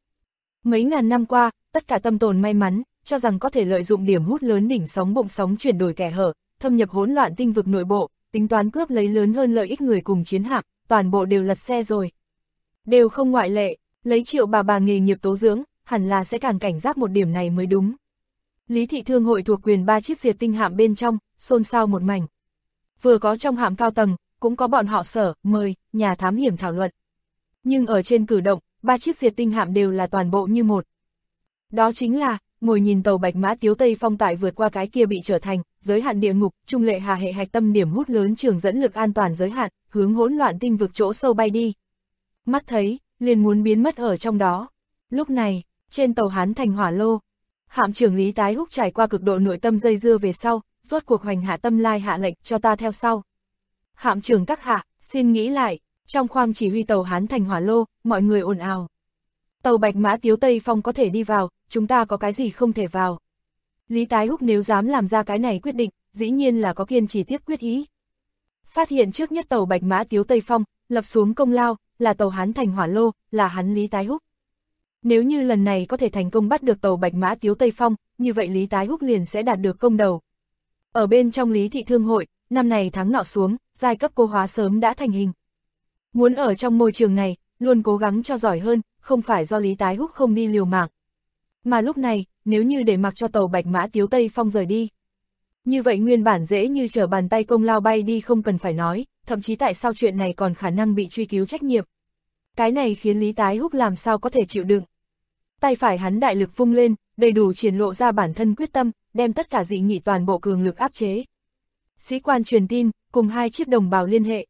Mấy ngàn năm qua, tất cả tâm tồn may mắn, cho rằng có thể lợi dụng điểm hút lớn đỉnh sóng bụng sóng chuyển đổi kẻ hở, thâm nhập hỗn loạn tinh vực nội bộ, tính toán cướp lấy lớn hơn lợi ích người cùng chiến hạm, toàn bộ đều lật xe rồi. Đều không ngoại lệ, lấy Triệu bà nghề nghiệp tố dưỡng, hẳn là sẽ càng cảnh giác một điểm này mới đúng. Lý Thị Thương hội thuộc quyền 3 chiếc diệt tinh hạm bên trong, xôn xao một mảnh. Vừa có trong hạm cao tầng, cũng có bọn họ sở, mời, nhà thám hiểm thảo luận. Nhưng ở trên cử động, 3 chiếc diệt tinh hạm đều là toàn bộ như một. Đó chính là, ngồi nhìn tàu bạch mã Tiếu Tây Phong tại vượt qua cái kia bị trở thành, giới hạn địa ngục, trung lệ hà hệ hạch tâm điểm hút lớn trường dẫn lực an toàn giới hạn, hướng hỗn loạn tinh vực chỗ sâu bay đi. Mắt thấy, liền muốn biến mất ở trong đó. Lúc này, trên tàu Hán Thành Hỏa Lô, hạm trưởng Lý Tái Húc trải qua cực độ nội tâm dây dưa về sau, rốt cuộc hoành hạ tâm lai hạ lệnh cho ta theo sau. Hạm trưởng các hạ, xin nghĩ lại, trong khoang chỉ huy tàu Hán Thành Hỏa Lô, mọi người ồn ào. Tàu bạch mã Tiếu Tây Phong có thể đi vào, chúng ta có cái gì không thể vào. Lý Tái Húc nếu dám làm ra cái này quyết định, dĩ nhiên là có kiên trì tiếp quyết ý. Phát hiện trước nhất tàu bạch mã Tiếu Tây Phong, lập xuống công lao, là tàu Hán Thành Hỏa Lô, là hắn Lý Tái Húc. Nếu như lần này có thể thành công bắt được tàu bạch mã Tiếu Tây Phong, như vậy Lý Tái Húc liền sẽ đạt được công đầu. Ở bên trong Lý Thị Thương hội, năm này tháng nọ xuống, giai cấp cô hóa sớm đã thành hình. Muốn ở trong môi trường này, luôn cố gắng cho giỏi hơn, không phải do Lý Tái Húc không đi liều mạng. Mà lúc này, nếu như để mặc cho tàu bạch mã Tiếu Tây Phong rời đi. Như vậy nguyên bản dễ như trở bàn tay công lao bay đi không cần phải nói, thậm chí tại sao chuyện này còn khả năng bị truy cứu trách nhiệm. Cái này khiến Lý Tái Húc làm sao có thể chịu đựng. Tay phải hắn đại lực vung lên, đầy đủ triển lộ ra bản thân quyết tâm, đem tất cả dị nghị toàn bộ cường lực áp chế. Sĩ quan truyền tin, cùng 2 chiếc đồng bào liên hệ.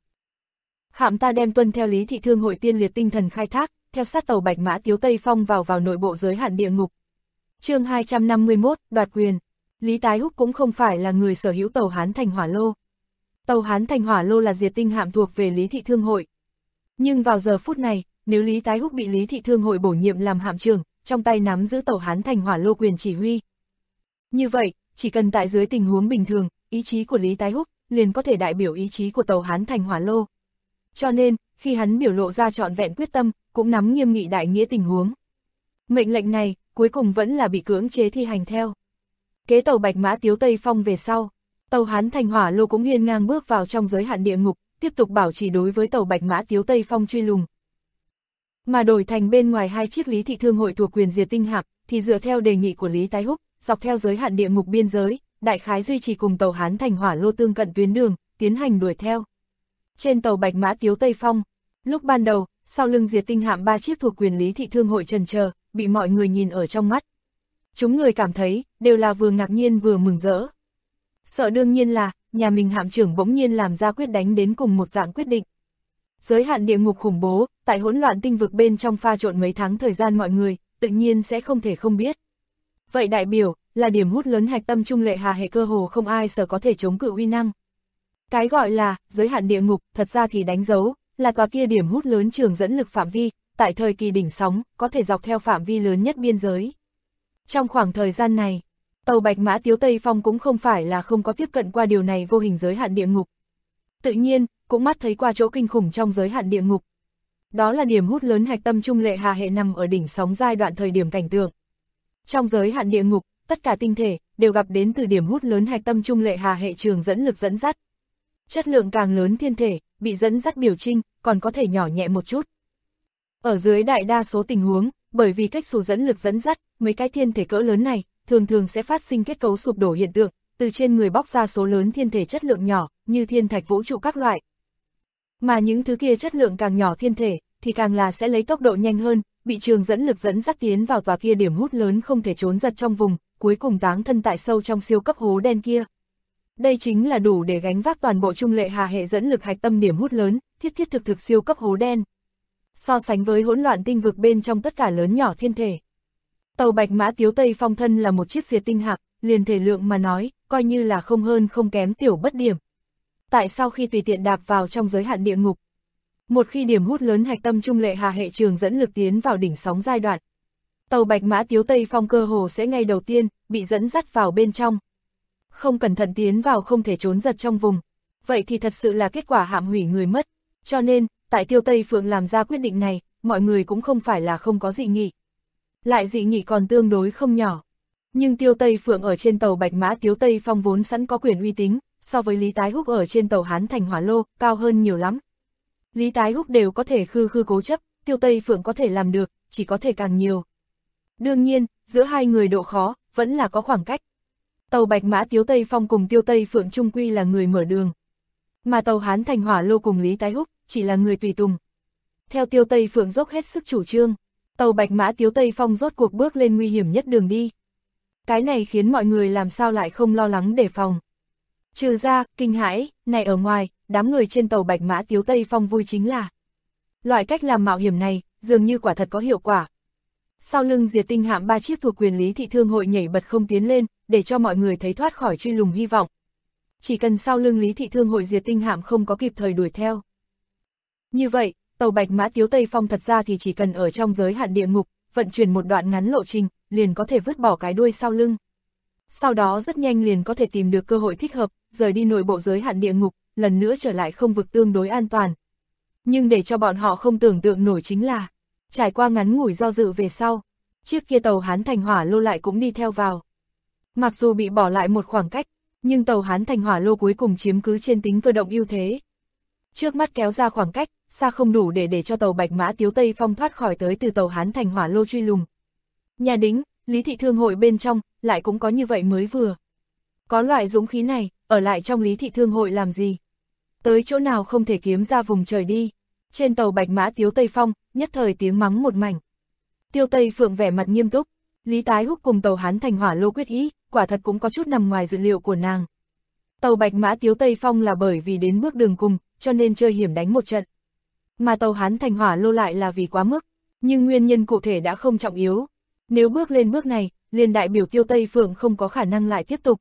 Hạm ta đem tuân theo Lý Thị Thương hội tiên liệt tinh thần khai thác, theo sát tàu bạch mã Tiếu Tây Phong vào nội bộ giới hạn địa ngục. Chương 251, đoạt quyền. Lý Tái Húc cũng không phải là người sở hữu tàu Hán Thành Hỏa Lô. Tàu Hán Thành Hỏa Lô là diệt tinh hạm thuộc về Lý Thị Thương hội. Nhưng vào giờ phút này, nếu Lý Tái Húc bị Lý Thị Thương hội bổ nhiệm làm hạm trưởng, trong tay nắm giữ tàu Hán Thành Hỏa Lô quyền chỉ huy. Như vậy, chỉ cần tại dưới tình huống bình thường, ý chí của Lý Tái Húc liền có thể đại biểu ý chí của tàu Hán Thành Hỏa Lô. Cho nên, khi hắn biểu lộ ra trọn vẹn quyết tâm, cũng nắm nghiêm nghị đại nghĩa tình huống. Mệnh lệnh này, cuối cùng vẫn là bị cưỡng chế thi hành theo. Kế tàu bạch mã Tiếu Tây Phong về sau, tàu Hán Thành Hỏa Lô cũng hiên ngang bước vào trong giới hạn địa ngục, tiếp tục bảo trì đối với tàu bạch mã Tiếu Tây Phong truy lùng. Mà đổi thành bên ngoài 2 chiếc Lý Thị Thương hội thuộc quyền diệt tinh hạm, thì dựa theo đề nghị của Lý Tái Húc, dọc theo giới hạn địa ngục biên giới, đại khái duy trì cùng tàu Hán Thành Hỏa Lô tương cận tuyến đường, tiến hành đuổi theo. Trên tàu bạch mã Tiếu Tây Phong, lúc ban đầu, sau lưng diệt tinh hạm 3 chiếc thuộc quyền Lý Thị Thương hội trần chờ, bị mọi người nhìn ở trong mắt. Chúng người cảm thấy, đều là vừa ngạc nhiên vừa mừng rỡ. Sợ đương nhiên là, nhà mình hạm trưởng bỗng nhiên làm ra quyết đánh đến cùng một dạng quyết định. Giới hạn địa ngục khủng bố, tại hỗn loạn tinh vực bên trong pha trộn mấy tháng thời gian mọi người, tự nhiên sẽ không thể không biết. Vậy đại biểu, là điểm hút lớn hạch tâm trung lệ hà hệ cơ hồ không ai sở có thể chống cự uy năng. Cái gọi là, giới hạn địa ngục, thật ra thì đánh dấu, là tòa kia điểm hút lớn trường dẫn lực phạm vi, tại thời kỳ đỉnh sóng, có thể dọc theo phạm vi lớn nhất biên giới. Trong khoảng thời gian này, Tàu Bạch Mã Tiếu Tây Phong cũng không phải là không có tiếp cận qua điều này vô hình giới hạn địa ngục. Tự nhiên, cũng mắt thấy qua chỗ kinh khủng trong giới hạn địa ngục. Đó là điểm hút lớn hạch tâm trung lệ hà hệ nằm ở đỉnh sóng giai đoạn thời điểm cảnh tượng. Trong giới hạn địa ngục, tất cả tinh thể đều gặp đến từ điểm hút lớn hạch tâm trung lệ hà hệ trường dẫn lực dẫn dắt. Chất lượng càng lớn thiên thể, bị dẫn dắt biểu trinh, còn có thể nhỏ nhẹ một chút. Ở dưới đại đa số tình huống, bởi vì cách xù dẫn lực dẫn dắt, mấy cái thiên thể cỡ lớn này, thường thường sẽ phát sinh kết cấu sụp đổ hiện tượng, từ trên người bóc ra số lớn thiên thể chất lượng nhỏ, như thiên thạch vũ trụ các loại. Mà những thứ kia chất lượng càng nhỏ thiên thể, thì càng là sẽ lấy tốc độ nhanh hơn, bị trường dẫn lực dẫn dắt tiến vào tòa kia điểm hút lớn không thể trốn giật trong vùng, cuối cùng táng thân tại sâu trong siêu cấp hố đen kia. Đây chính là đủ để gánh vác toàn bộ trung lệ hà hệ dẫn lực hạch tâm điểm hút lớn, thiết thực siêu cấp hố đen. So sánh với hỗn loạn tinh vực bên trong tất cả lớn nhỏ thiên thể, tàu Bạch Mã Tiếu Tây Phong thân là một chiếc diệt tinh hạm, liền thể lượng mà nói, coi như là không hơn không kém tiểu bất điểm. Tại sao khi tùy tiện đạp vào trong giới hạn địa ngục, một khi điểm hút lớn hạch tâm trung lệ hà hệ trường dẫn lực tiến vào đỉnh sóng giai đoạn, tàu Bạch Mã Tiếu Tây Phong cơ hồ sẽ ngay đầu tiên bị dẫn dắt vào bên trong. Không cẩn thận tiến vào không thể trốn giật trong vùng, vậy thì thật sự là kết quả hãm hủy người mất. Cho nên, tại Tiêu Tây Phượng làm ra quyết định này, mọi người cũng không phải là không có dị nghị. Lại dị nghị còn tương đối không nhỏ. Nhưng Tiêu Tây Phượng ở trên tàu Bạch Mã Tiếu Tây Phong vốn sẵn có quyền uy tín, so với Lý Tái Húc ở trên tàu Hán Thành Hỏa Lô, cao hơn nhiều lắm. Lý Tái Húc đều có thể khư cố chấp, Tiêu Tây Phượng có thể làm được, chỉ có thể càng nhiều. Đương nhiên, giữa hai người độ khó, vẫn là có khoảng cách. Tàu Bạch Mã Tiếu Tây Phong cùng Tiêu Tây Phượng chung quy là người mở đường. Mà tàu Hán Thành Hỏa Lô cùng Lý Tái Húc, chỉ là người tùy tùng. Theo Tiêu Tây Phượng dốc hết sức chủ trương, tàu Bạch Mã Tiếu Tây Phong rốt cuộc bước lên nguy hiểm nhất đường đi. Cái này khiến mọi người làm sao lại không lo lắng đề phòng. Trừ ra, kinh hãi, này ở ngoài, đám người trên tàu Bạch Mã Tiếu Tây Phong vui chính là loại cách làm mạo hiểm này, dường như quả thật có hiệu quả. Sau lưng diệt tinh hạm 3 chiếc thuộc quyền Lý Thị Thương hội nhảy bật không tiến lên, để cho mọi người thấy thoát khỏi truy lùng hy vọng. Chỉ cần sau lưng Lý Thị Thương hội diệt tinh hạm không có kịp thời đuổi theo. Như vậy, tàu Bạch Mã Tiếu Tây Phong thật ra thì chỉ cần ở trong giới hạn địa ngục, vận chuyển một đoạn ngắn lộ trình, liền có thể vứt bỏ cái đuôi sau lưng. Sau đó rất nhanh liền có thể tìm được cơ hội thích hợp, rời đi nội bộ giới hạn địa ngục, lần nữa trở lại không vực tương đối an toàn. Nhưng để cho bọn họ không tưởng tượng nổi chính là, trải qua ngắn ngủi do dự về sau, chiếc kia tàu Hán Thành Hỏa Lô lại cũng đi theo vào. Mặc dù bị bỏ lại một khoảng cách, nhưng tàu Hán Thành Hỏa Lô cuối cùng chiếm cứ trên tính cơ động ưu thế. Trước mắt kéo ra khoảng cách, xa không đủ để cho tàu Bạch Mã Tiếu Tây Phong thoát khỏi tới từ tàu Hán Thành Hỏa Lô truy lùng. Nhà đính, Lý Thị Thương hội bên trong, lại cũng có như vậy mới vừa. Có loại dũng khí này, ở lại trong Lý Thị Thương hội làm gì? Tới chỗ nào không thể kiếm ra vùng trời đi. Trên tàu Bạch Mã Tiếu Tây Phong, nhất thời tiếng mắng một mảnh. Tiêu Tây Phượng vẻ mặt nghiêm túc, Lý Tái Húc cùng tàu Hán Thành Hỏa Lô quyết ý, quả thật cũng có chút nằm ngoài dự liệu của nàng. Tàu Bạch Mã Tiếu Tây Phong là bởi vì đến bước đường cùng, cho nên chơi hiểm đánh một trận. Mà tàu Hán Thành Hỏa Lô lại là vì quá mức, nhưng nguyên nhân cụ thể đã không trọng yếu. Nếu bước lên bước này, liền đại biểu Tiêu Tây Phượng không có khả năng lại tiếp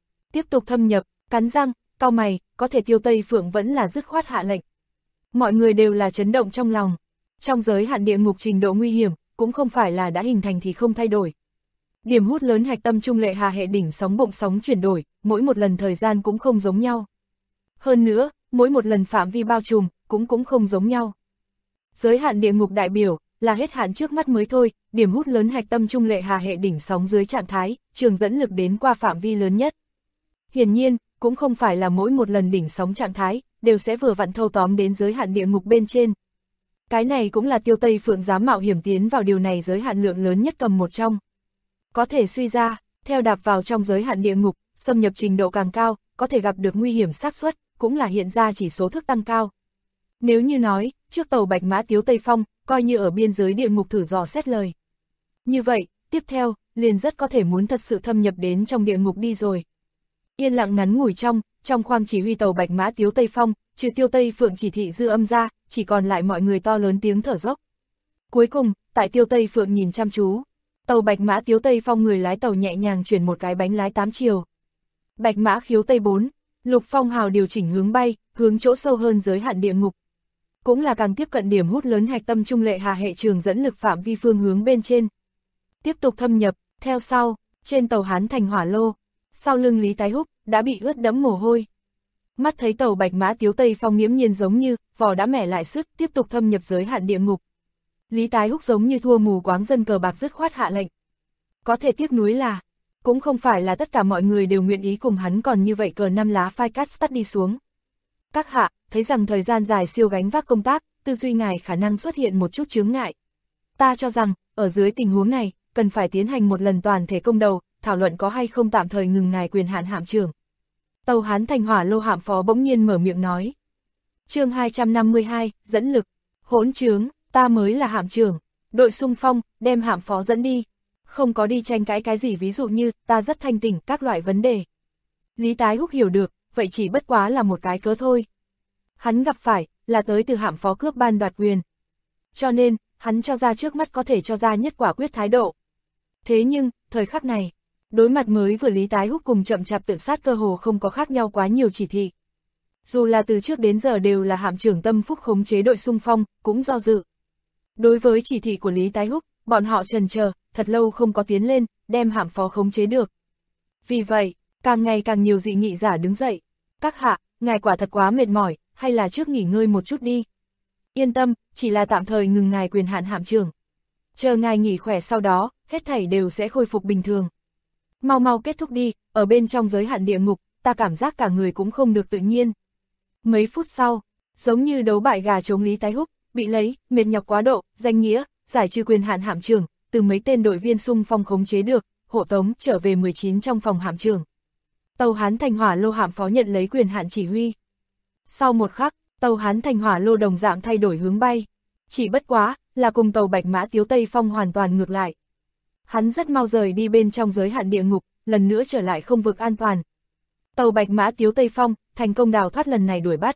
tục thâm nhập, cắn răng, cau mày, có thể Tiêu Tây Phượng vẫn là dứt khoát hạ lệnh. Mọi người đều là chấn động trong lòng. Trong giới hạn địa ngục trình độ nguy hiểm, cũng không phải là đã hình thành thì không thay đổi. Điểm hút lớn hạch tâm trung lệ hà hệ đỉnh sóng bụng sóng chuyển đổi, mỗi một lần thời gian cũng không giống nhau. Hơn nữa, mỗi một lần phạm vi bao trùm, cũng không giống nhau. Giới hạn địa ngục đại biểu, là hết hạn trước mắt mới thôi, điểm hút lớn hạch tâm trung lệ hà hệ đỉnh sóng dưới trạng thái, trường dẫn lực đến qua phạm vi lớn nhất. Hiển nhiên, cũng không phải là mỗi một lần đỉnh sóng trạng thái, đều sẽ vừa vặn thâu tóm đến giới hạn địa ngục bên trên. Cái này cũng là Tiêu Tây Phượng dám mạo hiểm tiến vào điều này giới hạn lượng lớn nhất cầm một trong. Có thể suy ra, theo đạp vào trong giới hạn địa ngục, xâm nhập trình độ càng cao, có thể gặp được nguy hiểm xác suất, cũng là hiện ra chỉ số thức tăng cao. Nếu như nói, trước tàu Bạch Mã Tiếu Tây Phong, coi như ở biên giới địa ngục thử dò xét lời. Như vậy, tiếp theo, liền rất có thể muốn thật sự thâm nhập đến trong địa ngục đi rồi. Yên lặng ngắn ngủi trong khoang chỉ huy tàu Bạch Mã Tiếu Tây Phong, trừ Tiêu Tây Phượng chỉ thị dư âm ra, chỉ còn lại mọi người to lớn tiếng thở dốc. Cuối cùng, tại Tiêu Tây Phượng nhìn chăm chú, tàu Bạch Mã Tiếu Tây Phong người lái tàu nhẹ nhàng chuyển một cái bánh lái 8 chiều. Bạch Mã Khiếu Tây 4, Lục Phong Hào điều chỉnh hướng bay, hướng chỗ sâu hơn giới hạn địa ngục. Cũng là càng tiếp cận điểm hút lớn hạch tâm trung lệ hà hệ trường dẫn lực phạm vi phương hướng bên trên. Tiếp tục thâm nhập, theo sau, Trên tàu Hán Thành hỏa lô, sau lưng Lý Tái Húc đã bị ướt đẫm mồ hôi. Mắt thấy tàu Bạch Mã Tiếu Tây Phong nghiễm nhiên giống như vỏ đã mẻ lại sức tiếp tục thâm nhập giới hạn địa ngục. Lý Tái Húc giống như thua mù quáng dân cờ bạc dứt khoát hạ lệnh. Có thể tiếc nuối là, cũng không phải là tất cả mọi người đều nguyện ý cùng hắn còn như vậy cờ 5 lá phai cắt tắt đi xuống. Các hạ, thấy rằng thời gian dài siêu gánh vác công tác, tư duy ngài khả năng xuất hiện một chút chướng ngại. Ta cho rằng, ở dưới tình huống này, cần phải tiến hành một lần toàn thể công đầu, thảo luận có hay không tạm thời ngừng ngài quyền hạn hạm trưởng. Tàu Hán Thành hỏa lô hạm phó bỗng nhiên mở miệng nói. Chương 252, dẫn lực. Hỗn trướng, ta mới là hạm trưởng. Đội xung phong, đem hạm phó dẫn đi. Không có đi tranh cãi cái gì, ví dụ như, ta rất thanh tỉnh các loại vấn đề. Lý Tái Húc hiểu được, vậy chỉ bất quá là một cái cớ thôi. Hắn gặp phải, là tới từ hạm phó cướp ban đoạt quyền. Cho nên, hắn cho ra trước mắt có thể cho ra nhất quả quyết thái độ. Thế nhưng, thời khắc này, đối mặt mới vừa Lý Tái Húc cùng chậm chạp tự sát cơ hồ không có khác nhau quá nhiều chỉ thị. Dù là từ trước đến giờ đều là hạm trưởng Tâm Phúc khống chế đội xung phong, cũng do dự. Đối với chỉ thị của Lý Tái Húc, bọn họ chần chờ, thật lâu không có tiến lên, đem hạm phó khống chế được. Vì vậy, càng ngày càng nhiều dị nghị giả đứng dậy. Các hạ, ngài quả thật quá mệt mỏi, hay là trước nghỉ ngơi một chút đi. Yên tâm, chỉ là tạm thời ngừng ngài quyền hạn hạm trưởng. Chờ ngài nghỉ khỏe sau đó, hết thảy đều sẽ khôi phục bình thường. Mau mau kết thúc đi, ở bên trong giới hạn địa ngục, ta cảm giác cả người cũng không được tự nhiên. Mấy phút sau, giống như đấu bại gà chống Lý Tái Húc, bị lấy, mệt nhọc quá độ, danh nghĩa, giải trừ quyền hạn hạm trưởng, từ mấy tên đội viên xung phong khống chế được, hộ tống trở về 19 trong phòng hạm trưởng. Tàu Hán Thành hỏa lô hạm phó nhận lấy quyền hạn chỉ huy. Sau một khắc, tàu Hán Thành hỏa lô đồng dạng thay đổi hướng bay. Chỉ bất quá, là cùng tàu Bạch Mã Tiếu Tây Phong hoàn toàn ngược lại. Hắn rất mau rời đi bên trong giới hạn địa ngục, lần nữa trở lại không vực an toàn. Tàu Bạch Mã Tiếu Tây Phong, thành công đào thoát lần này đuổi bắt.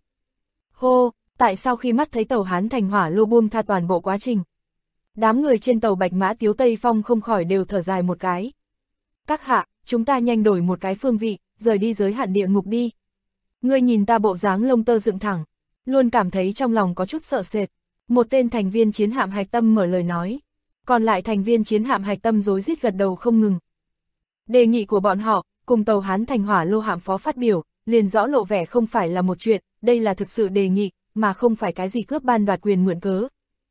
Hô, tại sao khi mắt thấy tàu Hán Thành hỏa lô buông tha toàn bộ quá trình? Đám người trên tàu Bạch Mã Tiếu Tây Phong không khỏi đều thở dài một cái. Các hạ, chúng ta nhanh đổi một cái phương vị, rời đi giới hạn địa ngục đi. Ngươi nhìn ta bộ dáng lông tơ dựng thẳng, luôn cảm thấy trong lòng có chút sợ sệt. Một tên thành viên chiến hạm Hạch Tâm mở lời nói. Còn lại thành viên chiến hạm Hạch Tâm rối rít gật đầu không ngừng. Đề nghị của bọn họ, cùng tàu Hán Thành hỏa lô hạm phó phát biểu, liền rõ lộ vẻ không phải là một chuyện, đây là thực sự đề nghị, mà không phải cái gì cướp ban đoạt quyền mượn cớ.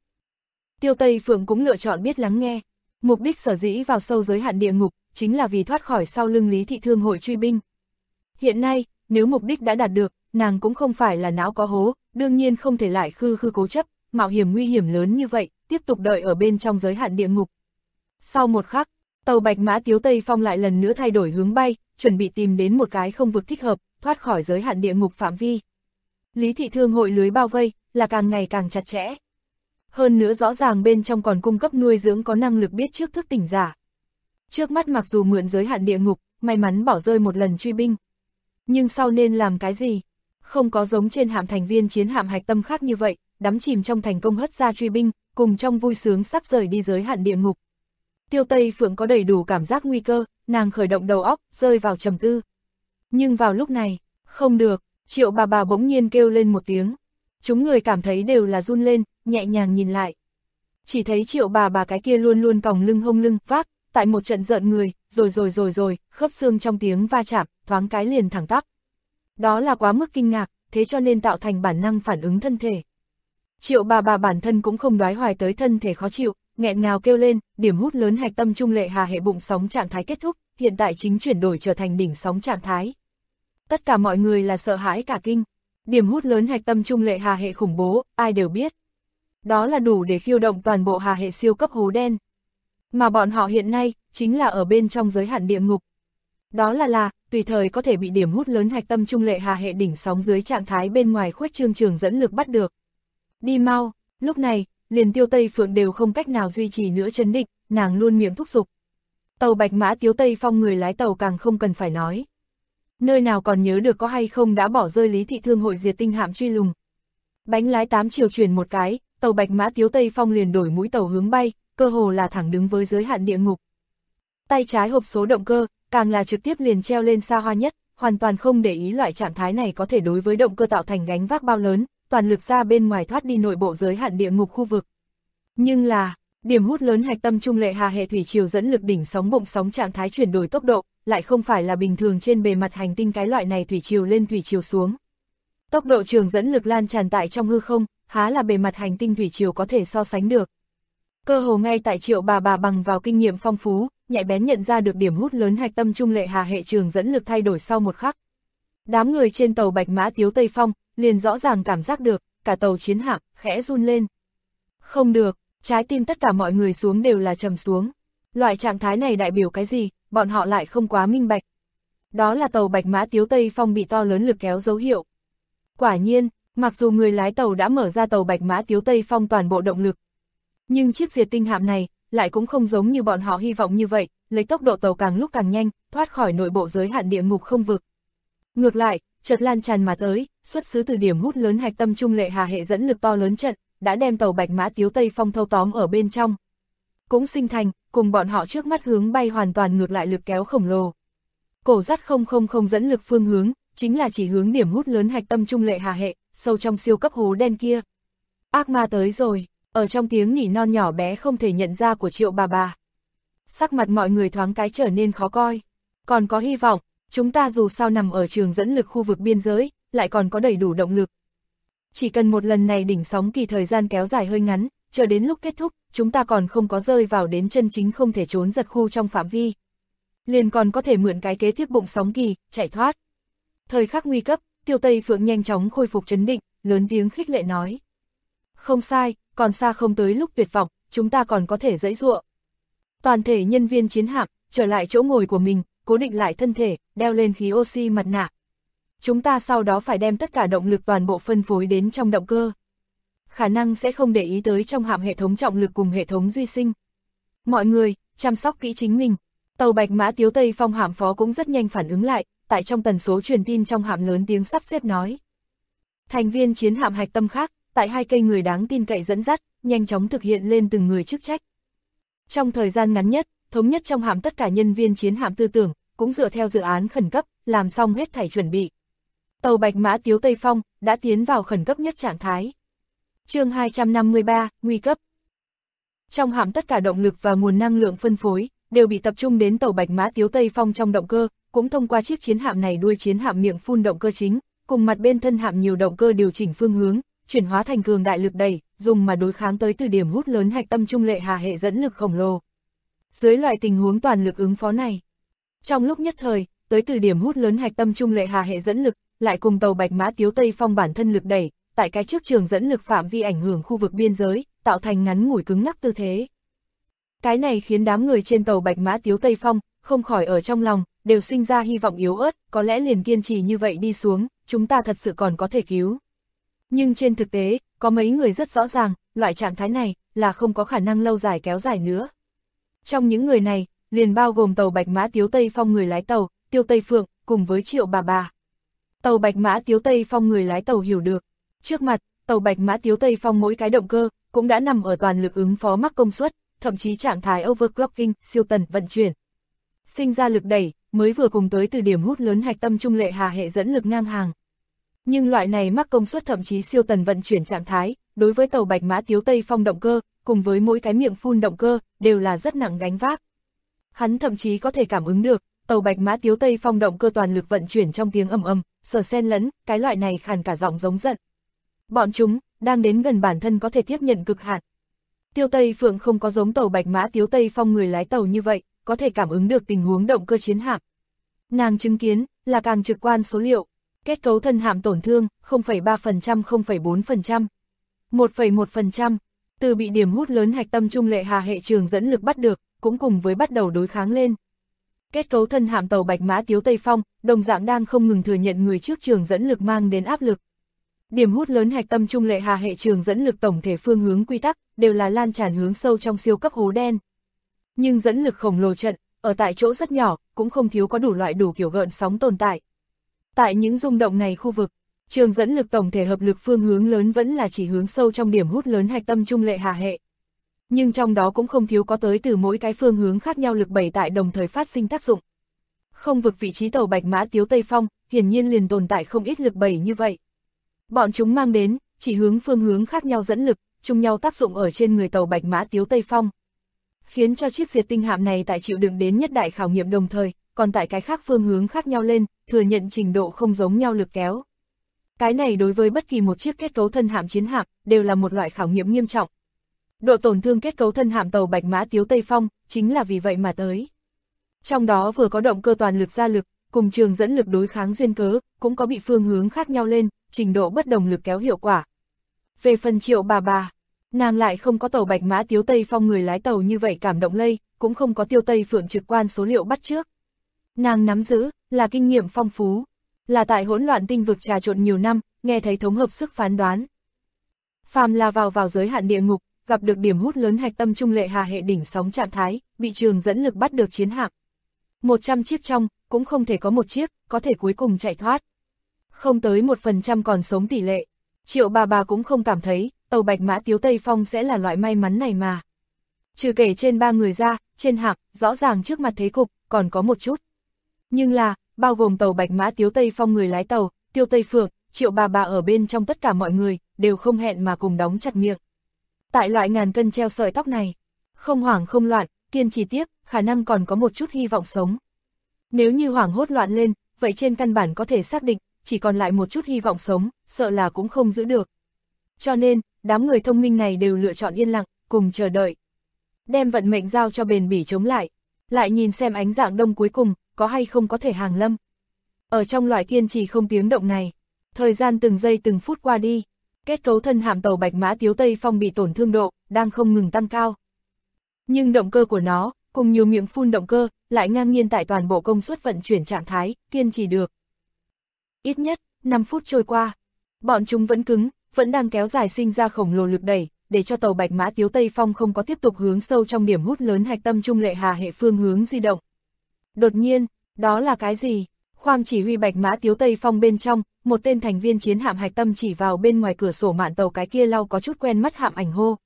Tiêu Tây Phượng cũng lựa chọn biết lắng nghe. Mục đích sở dĩ vào sâu giới hạn địa ngục, chính là vì thoát khỏi sau lưng Lý Thị Thương hội truy binh. Hiện nay, nếu mục đích đã đạt được, nàng cũng không phải là não có hố, đương nhiên không thể lại khư cố chấp, mạo hiểm nguy hiểm lớn như vậy, tiếp tục đợi ở bên trong giới hạn địa ngục. Sau một khắc, tàu Bạch Mã Tiếu Tây Phong lại lần nữa thay đổi hướng bay, chuẩn bị tìm đến một cái không vực thích hợp, thoát khỏi giới hạn địa ngục phạm vi. Lý Thị Thương hội lưới bao vây, là càng ngày càng chặt chẽ. Hơn nữa rõ ràng bên trong còn cung cấp nuôi dưỡng có năng lực biết trước thức tỉnh giả. Trước mắt mặc dù mượn giới hạn địa ngục, may mắn bỏ rơi một lần truy binh. Nhưng sau nên làm cái gì? Không có giống trên hạm thành viên chiến hạm Hạch Tâm khác như vậy, đắm chìm trong thành công hất ra truy binh, cùng trong vui sướng sắp rời đi giới hạn địa ngục. Tiêu Tây Phượng có đầy đủ cảm giác nguy cơ, nàng khởi động đầu óc, rơi vào trầm tư. Nhưng vào lúc này, không được, Triệu bà bỗng nhiên kêu lên một tiếng. Chúng người cảm thấy đều là run lên, nhẹ nhàng nhìn lại. Chỉ thấy Triệu bà cái kia luôn luôn còng lưng hông lưng, vác, tại một trận rợn người, rồi, khớp xương trong tiếng va chạm, thoáng cái liền thẳng tắp. Đó là quá mức kinh ngạc, thế cho nên tạo thành bản năng phản ứng thân thể. Triệu bà bản thân cũng không đoái hoài tới thân thể khó chịu, nghẹn ngào kêu lên, điểm hút lớn Hạch Tâm trung lệ hà hệ bụng sóng trạng thái kết thúc, hiện tại chính chuyển đổi trở thành đỉnh sóng trạng thái. Tất cả mọi người là sợ hãi cả kinh. Điểm hút lớn Hạch Tâm trung lệ hà hệ khủng bố, ai đều biết. Đó là đủ để khiêu động toàn bộ hà hệ siêu cấp hố đen. Mà bọn họ hiện nay, chính là ở bên trong giới hạn địa ngục. Đó là, tùy thời có thể bị điểm hút lớn Hạch Tâm trung lệ hà hệ đỉnh sóng dưới trạng thái bên ngoài khuếch trương trường dẫn lực bắt được. Đi mau, lúc này, liền Tiêu Tây Phượng đều không cách nào duy trì nữa chấn định, nàng luôn miệng thúc giục. Tàu Bạch Mã Tiếu Tây Phong người lái tàu càng không cần phải nói. Nơi nào còn nhớ được có hay không đã bỏ rơi Lý Thị Thương hội diệt tinh hạm truy lùng. Bánh lái 8 chiều chuyển một cái, tàu Bạch Mã Tiếu Tây Phong liền đổi mũi tàu hướng bay, cơ hồ là thẳng đứng với giới hạn địa ngục. Tay trái hộp số động cơ, càng là trực tiếp liền treo lên xa hoa nhất, hoàn toàn không để ý loại trạng thái này có thể đối với động cơ tạo thành gánh vác bao lớn, toàn lực ra bên ngoài thoát đi nội bộ giới hạn địa ngục khu vực. Nhưng là, Điểm hút lớn hạch tâm trung lệ hà hệ thủy triều dẫn lực đỉnh sóng bụng sóng trạng thái chuyển đổi tốc độ, lại không phải là bình thường trên bề mặt hành tinh cái loại này thủy triều lên thủy triều xuống. Tốc độ trường dẫn lực lan tràn tại trong hư không, há là bề mặt hành tinh thủy triều có thể so sánh được. Cơ hồ ngay tại Triệu bà bằng vào kinh nghiệm phong phú, nhạy bén nhận ra được điểm hút lớn hạch tâm trung lệ hà hệ trường dẫn lực thay đổi sau một khắc. Đám người trên tàu Bạch Mã Tiếu Tây Phong liền rõ ràng cảm giác được, cả tàu chiến hạm khẽ run lên. Không được, trái tim tất cả mọi người xuống đều là trầm xuống. Loại trạng thái này đại biểu cái gì, bọn họ lại không quá minh bạch. Đó là tàu Bạch Mã Tiếu Tây Phong bị to lớn lực kéo dấu hiệu. Quả nhiên, mặc dù người lái tàu đã mở ra tàu Bạch Mã Tiếu Tây Phong toàn bộ động lực, nhưng chiếc diệt tinh hạm này lại cũng không giống như bọn họ hy vọng như vậy, lấy tốc độ tàu càng lúc càng nhanh, thoát khỏi nội bộ giới hạn địa ngục không vực. Ngược lại, chợt lan tràn mà tới, xuất xứ từ điểm hút lớn hạch tâm trung lệ hà hệ dẫn lực to lớn trận, đã đem tàu Bạch Mã Tiếu Tây Phong thâu tóm ở bên trong. Cũng sinh thành, cùng bọn họ trước mắt hướng bay hoàn toàn ngược lại lực kéo khổng lồ. Cổ dắt 000 dẫn lực phương hướng, chính là chỉ hướng điểm hút lớn hạch tâm trung lệ hà hệ, sâu trong siêu cấp hố đen kia. Ác ma tới rồi, ở trong tiếng nỉ non nhỏ bé không thể nhận ra của Triệu bà. Sắc mặt mọi người thoáng cái trở nên khó coi. Còn có hy vọng, chúng ta dù sao nằm ở trường dẫn lực khu vực biên giới, lại còn có đầy đủ động lực. Chỉ cần một lần này đỉnh sóng kỳ thời gian kéo dài hơi ngắn, chờ đến lúc kết thúc, chúng ta còn không có rơi vào đến chân chính không thể trốn giật khu trong phạm vi. Liền còn có thể mượn cái kế tiếp bụng sóng kỳ, chạy thoát. Thời khắc nguy cấp, Tiêu Tây Phượng nhanh chóng khôi phục trấn định, lớn tiếng khích lệ nói. Không sai, còn xa không tới lúc tuyệt vọng, chúng ta còn có thể giãy giụa. Toàn thể nhân viên chiến hạm, trở lại chỗ ngồi của mình, cố định lại thân thể, đeo lên khí oxy mặt nạ. Chúng ta sau đó phải đem tất cả động lực toàn bộ phân phối đến trong động cơ. Khả năng sẽ không để ý tới trong hạm hệ thống trọng lực cùng hệ thống duy sinh. Mọi người, chăm sóc kỹ chính mình. Tàu Bạch Mã Tiếu Tây Phong hạm phó cũng rất nhanh phản ứng lại, tại trong tần số truyền tin trong hạm lớn tiếng sắp xếp nói. Thành viên chiến hạm hạch tâm khác, tại 2 cây người đáng tin cậy dẫn dắt, nhanh chóng thực hiện lên từng người chức trách. Trong thời gian ngắn nhất, thống nhất trong hạm tất cả nhân viên chiến hạm tư tưởng, cũng dựa theo dự án khẩn cấp, làm xong hết thảy chuẩn bị. Tàu Bạch Mã Tiếu Tây Phong đã tiến vào khẩn cấp nhất trạng thái. Chương 253, nguy cấp. Trong hạm tất cả động lực và nguồn năng lượng phân phối đều bị tập trung đến tàu Bạch Mã Tiếu Tây Phong trong động cơ, cũng thông qua chiếc chiến hạm này đuôi chiến hạm miệng phun động cơ chính, cùng mặt bên thân hạm nhiều động cơ điều chỉnh phương hướng, chuyển hóa thành cường đại lực đẩy, dùng mà đối kháng tới từ điểm hút lớn hạch tâm trung lệ hà hệ dẫn lực khổng lồ. Dưới loại tình huống toàn lực ứng phó này, trong lúc nhất thời, tới từ điểm hút lớn hạch tâm trung lệ hà hệ dẫn lực, lại cùng tàu Bạch Mã Tiếu Tây Phong bản thân lực đẩy, tại cái trước trường dẫn lực phạm vi ảnh hưởng khu vực biên giới, tạo thành ngắn ngủi cứng ngắc tư thế. Cái này khiến đám người trên tàu Bạch Mã Tiếu Tây Phong, không khỏi ở trong lòng, đều sinh ra hy vọng yếu ớt, có lẽ liền kiên trì như vậy đi xuống, chúng ta thật sự còn có thể cứu. Nhưng trên thực tế, có mấy người rất rõ ràng, loại trạng thái này, là không có khả năng lâu dài kéo dài nữa. Trong những người này, liền bao gồm tàu Bạch Mã Tiếu Tây Phong người lái tàu, Tiêu Tây Phượng, cùng với Triệu bà. Tàu Bạch Mã Tiếu Tây Phong người lái tàu hiểu được, trước mặt, tàu Bạch Mã Tiếu Tây Phong mỗi cái động cơ, cũng đã nằm ở toàn lực ứng phó mắc công suất, thậm chí trạng thái overclocking, siêu tần vận chuyển. Sinh ra lực đẩy, mới vừa cùng tới từ điểm hút lớn hạch tâm trung lệ hà hệ dẫn lực ngang hàng. Nhưng loại này mắc công suất thậm chí siêu tần vận chuyển trạng thái, đối với tàu Bạch Mã Tiếu Tây Phong động cơ, cùng với mỗi cái miệng phun động cơ, đều là rất nặng gánh vác. Hắn thậm chí có thể cảm ứng được, tàu Bạch Mã Tiếu Tây Phong động cơ toàn lực vận chuyển trong tiếng ầm ầm, sờ xen lẫn, cái loại này khàn cả giọng giống giận. Bọn chúng, đang đến gần bản thân có thể tiếp nhận cực hạn. Tiêu Tây Phượng không có giống tàu Bạch Mã Tiếu Tây Phong người lái tàu như vậy, có thể cảm ứng được tình huống động cơ chiến hạm. Nàng chứng kiến, là càng trực quan số liệu. Kết cấu thân hạm tổn thương, 0,3%, 0,4%, 1,1%, từ bị điểm hút lớn hạch tâm trung lệ hà hệ trường dẫn lực bắt được, cũng cùng với bắt đầu đối kháng lên. Kết cấu thân hạm tàu Bạch Mã Tiếu Tây Phong, đồng dạng đang không ngừng thừa nhận người trước trường dẫn lực mang đến áp lực. Điểm hút lớn hạch tâm trung lệ hà hệ trường dẫn lực tổng thể phương hướng quy tắc, đều là lan tràn hướng sâu trong siêu cấp hố đen. Nhưng dẫn lực khổng lồ trận, ở tại chỗ rất nhỏ, cũng không thiếu có đủ loại đủ kiểu gợn sóng tồn tại. Tại những rung động này khu vực, trường dẫn lực tổng thể hợp lực phương hướng lớn vẫn là chỉ hướng sâu trong điểm hút lớn hạch tâm trung lệ hà hệ. Nhưng trong đó cũng không thiếu có tới từ mỗi cái phương hướng khác nhau lực bẩy tại đồng thời phát sinh tác dụng. Không vực vị trí tàu Bạch Mã Tiếu Tây Phong, hiển nhiên liền tồn tại không ít lực bẩy như vậy. Bọn chúng mang đến, chỉ hướng phương hướng khác nhau dẫn lực, chung nhau tác dụng ở trên người tàu Bạch Mã Tiếu Tây Phong. Khiến cho chiếc diệt tinh hạm này tại chịu đựng đến nhất đại khảo nghiệm đồng thời, còn tại cái khác phương hướng khác nhau lên, thừa nhận trình độ không giống nhau lực kéo. Cái này đối với bất kỳ một chiếc kết cấu thân hạm chiến hạm, đều là một loại khảo nghiệm nghiêm trọng. Độ tổn thương kết cấu thân hạm tàu Bạch Mã Tiếu Tây Phong, chính là vì vậy mà tới. Trong đó vừa có động cơ toàn lực ra lực, cùng trường dẫn lực đối kháng duyên cớ, cũng có bị phương hướng khác nhau lên, trình độ bất đồng lực kéo hiệu quả. Về phần Triệu bà, nàng lại không có tàu Bạch Mã Tiếu Tây Phong người lái tàu như vậy cảm động lây, cũng không có Tiêu Tây Phượng trực quan số liệu bắt trước. Nàng nắm giữ, là kinh nghiệm phong phú, là tại hỗn loạn tinh vực trà trộn nhiều năm, nghe thấy thống hợp sức phán đoán. Phàm là vào giới hạn địa ngục, gặp được điểm hút lớn hạch tâm trung lệ hà hệ đỉnh sóng trạng thái, bị trường dẫn lực bắt được chiến hạm. 100 chiếc trong, cũng không thể có một chiếc, có thể cuối cùng chạy thoát. Không tới 1% còn sống tỷ lệ. Triệu bà cũng không cảm thấy, tàu Bạch Mã Tiếu Tây Phong sẽ là loại may mắn này mà. Trừ kể trên 3 người ra, trên hạm, rõ ràng trước mặt thế cục, còn có một chút. Nhưng là, bao gồm tàu Bạch Mã Tiếu Tây Phong người lái tàu, Tiêu Tây Phượng, Triệu bà ở bên trong tất cả mọi người, đều không hẹn mà cùng đóng chặt miệng. Tại loại ngàn cân treo sợi tóc này, không hoảng không loạn, kiên trì tiếp, khả năng còn có một chút hy vọng sống. Nếu như hoảng hốt loạn lên, vậy trên căn bản có thể xác định, chỉ còn lại một chút hy vọng sống, sợ là cũng không giữ được. Cho nên, đám người thông minh này đều lựa chọn yên lặng, cùng chờ đợi. Đem vận mệnh giao cho bền bỉ chống lại nhìn xem ánh dạng đông cuối cùng, có hay không có thể hàng lâm. Ở trong loại kiên trì không tiếng động này, thời gian từng giây từng phút qua đi, kết cấu thân hạm tàu Bạch Mã Tiếu Tây Phong bị tổn thương độ, đang không ngừng tăng cao. Nhưng động cơ của nó, cùng nhiều miệng phun động cơ, lại ngang nhiên tại toàn bộ công suất vận chuyển trạng thái, kiên trì được. Ít nhất, 5 phút trôi qua, bọn chúng vẫn cứng, vẫn đang kéo dài sinh ra khổng lồ lực đẩy, để cho tàu Bạch Mã Tiếu Tây Phong không có tiếp tục hướng sâu trong điểm hút lớn hạch tâm trung lệ hà hệ phương hướng di động. Đột nhiên, đó là cái gì? Khoang chỉ huy Bạch Mã Tiếu Tây Phong bên trong, một tên thành viên chiến hạm hạch tâm chỉ vào bên ngoài cửa sổ mạn tàu cái kia lau có chút quen mắt hạm ảnh hô.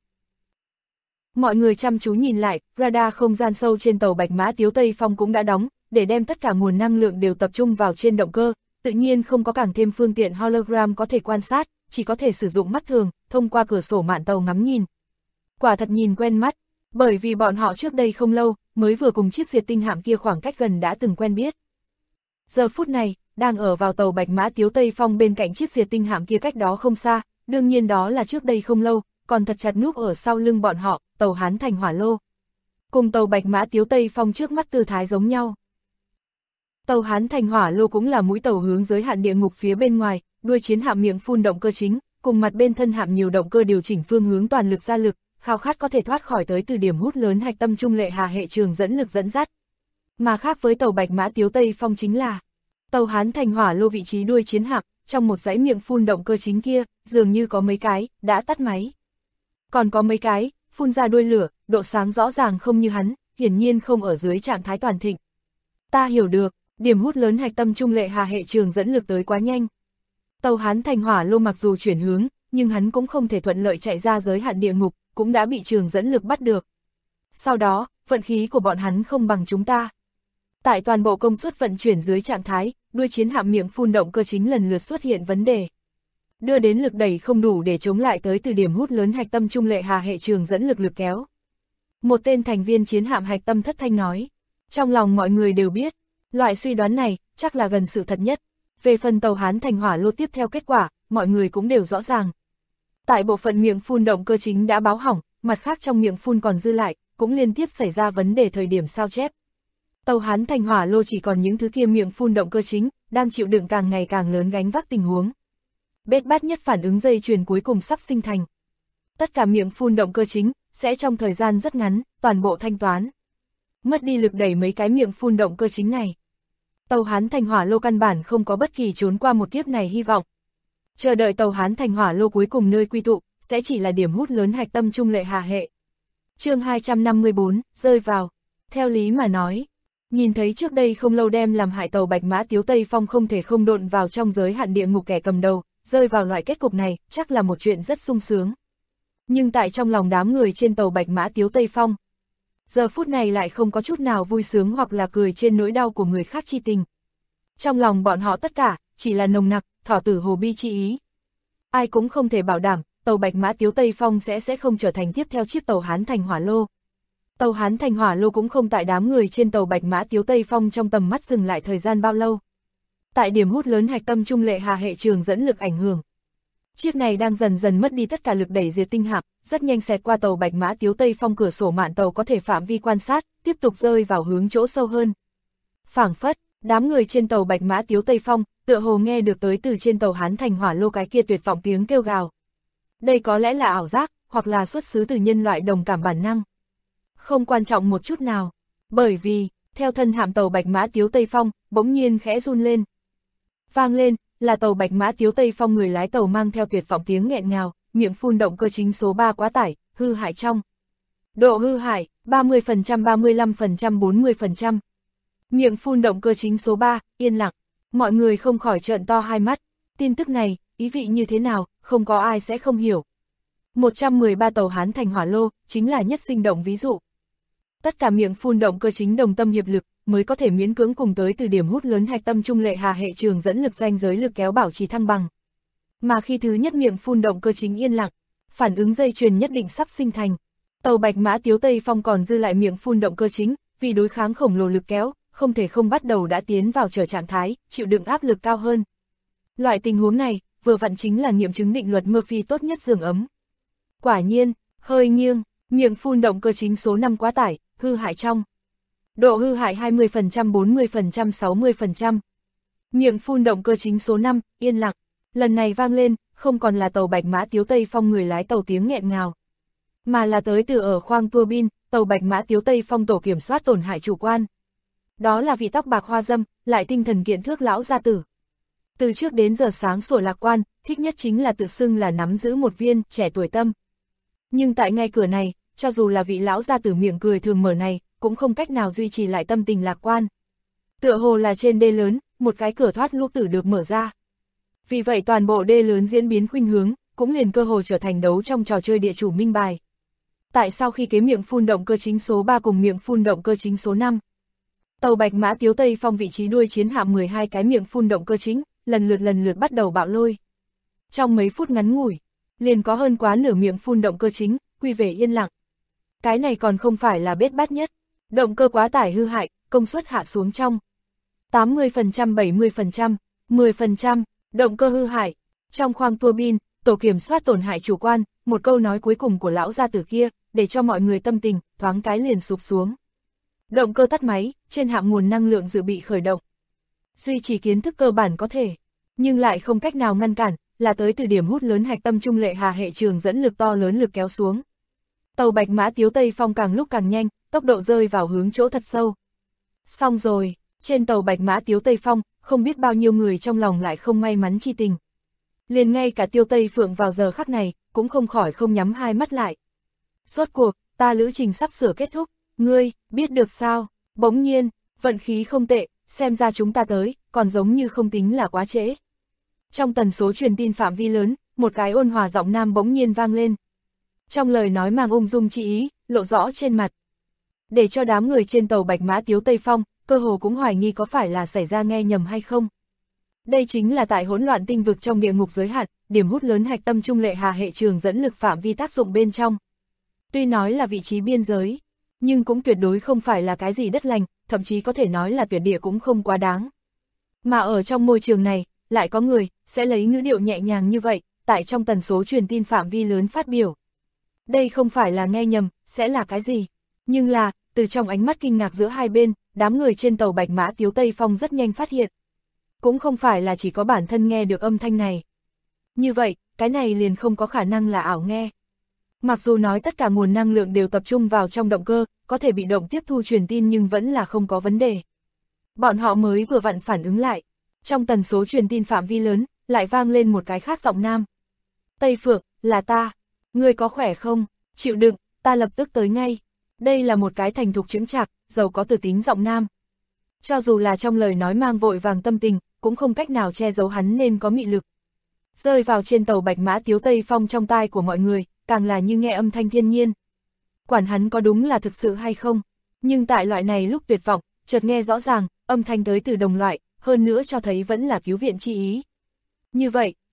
Mọi người chăm chú nhìn lại, radar không gian sâu trên tàu Bạch Mã Tiếu Tây Phong cũng đã đóng, để đem tất cả nguồn năng lượng đều tập trung vào trên động cơ, tự nhiên không có càng thêm phương tiện hologram có thể quan sát, chỉ có thể sử dụng mắt thường, thông qua cửa sổ mạn tàu ngắm nhìn. Quả thật nhìn quen mắt, bởi vì bọn họ trước đây không lâu, mới vừa cùng chiếc diệt tinh hạm kia khoảng cách gần đã từng quen biết. Giờ phút này, đang ở vào tàu Bạch Mã Tiếu Tây Phong bên cạnh chiếc diệt tinh hạm kia cách đó không xa, đương nhiên đó là trước đây không lâu, còn thật chặt núp ở sau lưng bọn họ, tàu Hán Thành Hỏa Lô. Cùng tàu Bạch Mã Tiếu Tây Phong trước mắt tư thái giống nhau. Tàu Hán Thành Hỏa Lô cũng là mũi tàu hướng giới hạn địa ngục phía bên ngoài, đuôi chiến hạm miệng phun động cơ chính, cùng mặt bên thân hạm nhiều động cơ điều chỉnh phương hướng toàn lực ra lực, khao khát có thể thoát khỏi tới từ điểm hút lớn hạch tâm trung lệ hà hệ trường dẫn lực dẫn dắt. Mà khác với tàu Bạch Mã Tiếu Tây Phong chính là tàu Hán Thành Hỏa Lô vị trí đuôi chiến hạm, trong một dãy miệng phun động cơ chính kia, dường như có mấy cái đã tắt máy. Còn có mấy cái phun ra đuôi lửa, độ sáng rõ ràng không như hắn, hiển nhiên không ở dưới trạng thái toàn thịnh. Ta hiểu được, điểm hút lớn hạch tâm trung lệ hà hệ trường dẫn lực tới quá nhanh. Tàu Hán Thành Hỏa Lô mặc dù chuyển hướng, nhưng hắn cũng không thể thuận lợi chạy ra giới hạn địa ngục, cũng đã bị trường dẫn lực bắt được. Sau đó, vận khí của bọn hắn không bằng chúng ta. Tại toàn bộ công suất vận chuyển dưới trạng thái, đuôi chiến hạm miệng phun động cơ chính lần lượt xuất hiện vấn đề. Đưa đến lực đẩy không đủ để chống lại tới từ điểm hút lớn hạch tâm trung lệ hà hệ trường dẫn lực lực kéo. Một tên thành viên chiến hạm hạch tâm thất thanh nói. Trong lòng mọi người đều biết, loại suy đoán này chắc là gần sự thật nhất. Về phần tàu Hán Thành Hỏa Lô tiếp theo kết quả, mọi người cũng đều rõ ràng. Tại bộ phận miệng phun động cơ chính đã báo hỏng, mặt khác trong miệng phun còn dư lại, cũng liên tiếp xảy ra vấn đề thời điểm sao chép. Tàu Hán Thành Hỏa Lô chỉ còn những thứ kia miệng phun động cơ chính, đang chịu đựng càng ngày càng lớn gánh vác tình huống. Bết bát nhất phản ứng dây chuyền cuối cùng sắp sinh thành. Tất cả miệng phun động cơ chính, sẽ trong thời gian rất ngắn, toàn bộ thanh toán. Mất đi lực đẩy mấy cái miệng phun động cơ chính này. Tàu Hán Thành Hỏa Lô căn bản không có bất kỳ trốn qua một kiếp này hy vọng. Chờ đợi tàu Hán Thành Hỏa Lô cuối cùng nơi quy tụ, sẽ chỉ là điểm hút lớn hạch tâm trung lệ hà hệ. Chương 254, rơi vào. Theo lý mà nói, nhìn thấy trước đây không lâu đem làm hại tàu Bạch Mã Tiếu Tây Phong không thể không độn vào trong giới hạn địa ngục kẻ cầm đầu, rơi vào loại kết cục này, chắc là một chuyện rất sung sướng. Nhưng tại trong lòng đám người trên tàu Bạch Mã Tiếu Tây Phong, giờ phút này lại không có chút nào vui sướng hoặc là cười trên nỗi đau của người khác chi tình. Trong lòng bọn họ tất cả, chỉ là nồng nặc, thỏ tử hồ bi chi ý. Ai cũng không thể bảo đảm, tàu Bạch Mã Tiếu Tây Phong sẽ không trở thành tiếp theo chiếc tàu Hán Thành Hỏa Lô. Tàu Hán Thành Hỏa Lô cũng không tại đám người trên tàu Bạch Mã Tiếu Tây Phong trong tầm mắt dừng lại thời gian bao lâu. Tại điểm hút lớn hạch tâm trung Lệ Hà hệ trường dẫn lực ảnh hưởng. Chiếc này đang dần dần mất đi tất cả lực đẩy diệt tinh hạm, rất nhanh xẹt qua tàu Bạch Mã Tiếu Tây Phong cửa sổ mạn tàu có thể phạm vi quan sát, tiếp tục rơi vào hướng chỗ sâu hơn. Phảng phất, đám người trên tàu Bạch Mã Tiếu Tây Phong, tựa hồ nghe được tới từ trên tàu Hán Thành Hỏa Lô cái kia tuyệt vọng tiếng kêu gào. Đây có lẽ là ảo giác, hoặc là xuất xứ từ nhân loại đồng cảm bản năng. Không quan trọng một chút nào, bởi vì, theo thân hạm tàu Bạch Mã Tiếu Tây Phong, bỗng nhiên khẽ run lên. Vang lên, là tàu Bạch Mã Tiếu Tây Phong người lái tàu mang theo tuyệt vọng tiếng nghẹn ngào, miệng phun động cơ chính số 3 quá tải, hư hại trong. Độ hư hại, 30%, 35%, 40%. Miệng phun động cơ chính số 3, yên lặng, mọi người không khỏi trợn to hai mắt. Tin tức này, ý vị như thế nào, không có ai sẽ không hiểu. 113 tàu Hán Thành Hỏa Lô, chính là nhất sinh động ví dụ. Tất cả miệng phun động cơ chính đồng tâm hiệp lực, mới có thể miễn cưỡng cùng tới từ điểm hút lớn hạch tâm trung Lệ Hà hệ trường dẫn lực ranh giới lực kéo bảo trì thăng bằng. Mà khi thứ nhất miệng phun động cơ chính yên lặng, phản ứng dây chuyền nhất định sắp sinh thành. Tàu Bạch Mã Tiếu Tây Phong còn dư lại miệng phun động cơ chính, vì đối kháng khổng lồ lực kéo, không thể không bắt đầu đã tiến vào trở trạng thái, chịu đựng áp lực cao hơn. Loại tình huống này, vừa vặn chính là nghiệm chứng định luật Murphy tốt nhất giường ấm. Quả nhiên, hơi nghiêng, miệng phun động cơ chính số 5 quá tải, hư hại trong. Độ hư hại 20%, 40%, 60%. Miệng phun động cơ chính số 5, yên lặng. Lần này vang lên, không còn là tàu Bạch Mã Tiếu Tây Phong người lái tàu tiếng nghẹn ngào, mà là tới từ ở khoang tua bin, tàu Bạch Mã Tiếu Tây Phong tổ kiểm soát tổn hại chủ quan. Đó là vị tóc bạc hoa dâm, lại tinh thần kiện thước lão gia tử. Từ trước đến giờ sáng sủa lạc quan, thích nhất chính là tự xưng là nắm giữ một viên, trẻ tuổi tâm. Nhưng tại ngay cửa này, cho dù là vị lão gia tử miệng cười thường mở này, cũng không cách nào duy trì lại tâm tình lạc quan. Tựa hồ là trên đê lớn, một cái cửa thoát lũ tử được mở ra. Vì vậy toàn bộ đê lớn diễn biến khuynh hướng, cũng liền cơ hồ trở thành đấu trong trò chơi địa chủ minh bài. Tại sao khi kế miệng phun động cơ chính số 3 cùng miệng phun động cơ chính số 5? Tàu Bạch Mã Tiếu Tây Phong vị trí đuôi chiến hạm 12 cái miệng phun động cơ chính, lần lượt bắt đầu bạo lôi. Trong mấy phút ngắn ngủi, liền có hơn quá nửa miệng phun động cơ chính, quy về yên lặng. Cái này còn không phải là bết bát nhất. Động cơ quá tải hư hại, công suất hạ xuống trong 80%, 70%, 10%, động cơ hư hại. Trong khoang tua bin, tổ kiểm soát tổn hại chủ quan, một câu nói cuối cùng của lão gia tử kia, để cho mọi người tâm tình, thoáng cái liền sụp xuống. Động cơ tắt máy, trên hạm nguồn năng lượng dự bị khởi động. Duy trì kiến thức cơ bản có thể, nhưng lại không cách nào ngăn cản, là tới từ điểm hút lớn hạch tâm trung Lệ Hà hệ trường dẫn lực to lớn lực kéo xuống. Tàu Bạch Mã Tiếu Tây Phong càng lúc càng nhanh, tốc độ rơi vào hướng chỗ thật sâu. Xong rồi, trên tàu Bạch Mã Tiếu Tây Phong, không biết bao nhiêu người trong lòng lại không may mắn chi tình. Liền ngay cả Tiêu Tây Phượng vào giờ khắc này, cũng không khỏi không nhắm hai mắt lại. Rốt cuộc, ta lữ trình sắp sửa kết thúc, ngươi, biết được sao? Bỗng nhiên, vận khí không tệ, xem ra chúng ta tới, còn giống như không tính là quá trễ. Trong tần số truyền tin phạm vi lớn, một cái ôn hòa giọng nam bỗng nhiên vang lên. Trong lời nói mang ung dung chi ý, lộ rõ trên mặt. Để cho đám người trên tàu Bạch Mã Tiếu Tây Phong, cơ hồ cũng hoài nghi có phải là xảy ra nghe nhầm hay không. Đây chính là tại hỗn loạn tinh vực trong địa ngục giới hạn, điểm hút lớn hạch tâm trung Lệ Hà hệ trường dẫn lực phạm vi tác dụng bên trong. Tuy nói là vị trí biên giới, nhưng cũng tuyệt đối không phải là cái gì đất lành, thậm chí có thể nói là tuyệt địa cũng không quá đáng. Mà ở trong môi trường này, lại có người, sẽ lấy ngữ điệu nhẹ nhàng như vậy, tại trong tần số truyền tin phạm vi lớn phát biểu. Đây không phải là nghe nhầm, sẽ là cái gì? Nhưng là, từ trong ánh mắt kinh ngạc giữa hai bên, đám người trên tàu Bạch Mã Tiếu Tây Phong rất nhanh phát hiện. Cũng không phải là chỉ có bản thân nghe được âm thanh này. Như vậy, cái này liền không có khả năng là ảo nghe. Mặc dù nói tất cả nguồn năng lượng đều tập trung vào trong động cơ, có thể bị động tiếp thu truyền tin nhưng vẫn là không có vấn đề. Bọn họ mới vừa vặn phản ứng lại. Trong tần số truyền tin phạm vi lớn, lại vang lên một cái khác giọng nam. Tây Phượng, là ta. Ngươi có khỏe không? Chịu đựng, ta lập tức tới ngay. Đây là một cái thành thục chững chạc, giàu có từ tính giọng nam. Cho dù là trong lời nói mang vội vàng tâm tình, cũng không cách nào che giấu hắn nên có mị lực. Rơi vào trên tàu Bạch Mã Tiếu Tây Phong trong tai của mọi người, càng là như nghe âm thanh thiên nhiên. Quản hắn có đúng là thực sự hay không, nhưng tại loại này lúc tuyệt vọng, chợt nghe rõ ràng, âm thanh tới từ đồng loại, hơn nữa cho thấy vẫn là cứu viện chi ý. Như vậy,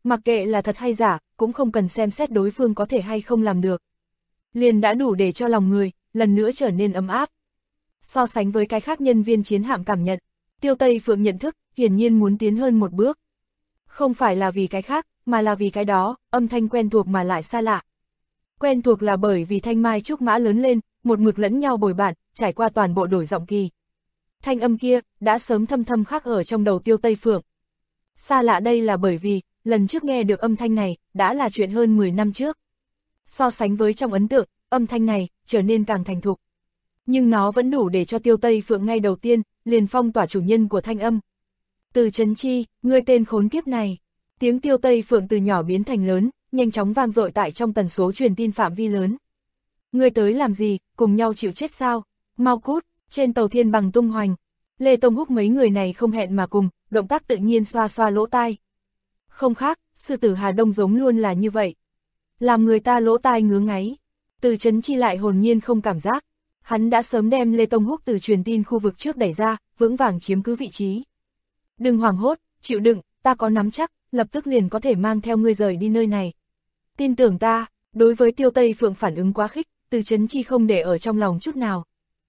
Mặc kệ là thật hay giả, cũng không cần xem xét đối phương có thể hay không làm được. Liền đã đủ để cho lòng người, lần nữa trở nên ấm áp. So sánh với cái khác nhân viên chiến hạm cảm nhận, Tiêu Tây Phượng nhận thức, hiển nhiên muốn tiến hơn một bước. Không phải là vì cái khác, mà là vì cái đó, âm thanh quen thuộc mà lại xa lạ. Quen thuộc là bởi vì thanh mai trúc mã lớn lên, một mực lẫn nhau bồi bản, trải qua toàn bộ đổi giọng kỳ. Thanh âm kia, đã sớm thâm thâm khắc ở trong đầu Tiêu Tây Phượng. Xa lạ đây là bởi vì, lần trước nghe được âm thanh này, đã là chuyện hơn 10 năm trước. So sánh với trong ấn tượng, âm thanh này, trở nên càng thành thục. Nhưng nó vẫn đủ để cho Tiêu Tây Phượng ngay đầu tiên, liền phong tỏa chủ nhân của thanh âm. Từ Trấn Chi, ngươi tên khốn kiếp này. Tiếng Tiêu Tây Phượng từ nhỏ biến thành lớn, nhanh chóng vang dội tại trong tần số truyền tin phạm vi lớn. Ngươi tới làm gì, cùng nhau chịu chết sao? Mau cút, trên tàu thiên bằng tung hoành. Lê Tông Húc mấy người này không hẹn mà cùng, động tác tự nhiên xoa xoa lỗ tai. Không khác, sư tử Hà Đông giống luôn là như vậy. Làm người ta lỗ tai ngứa ngáy. Từ Trấn Chi lại hồn nhiên không cảm giác. Hắn đã sớm đem Lê Tông Húc từ truyền tin khu vực trước đẩy ra, vững vàng chiếm cứ vị trí. Đừng hoảng hốt, chịu đựng, ta có nắm chắc, lập tức liền có thể mang theo ngươi rời đi nơi này. Tin tưởng ta, đối với Tiêu Tây Phượng phản ứng quá khích, Từ Trấn Chi không để ở trong lòng chút nào.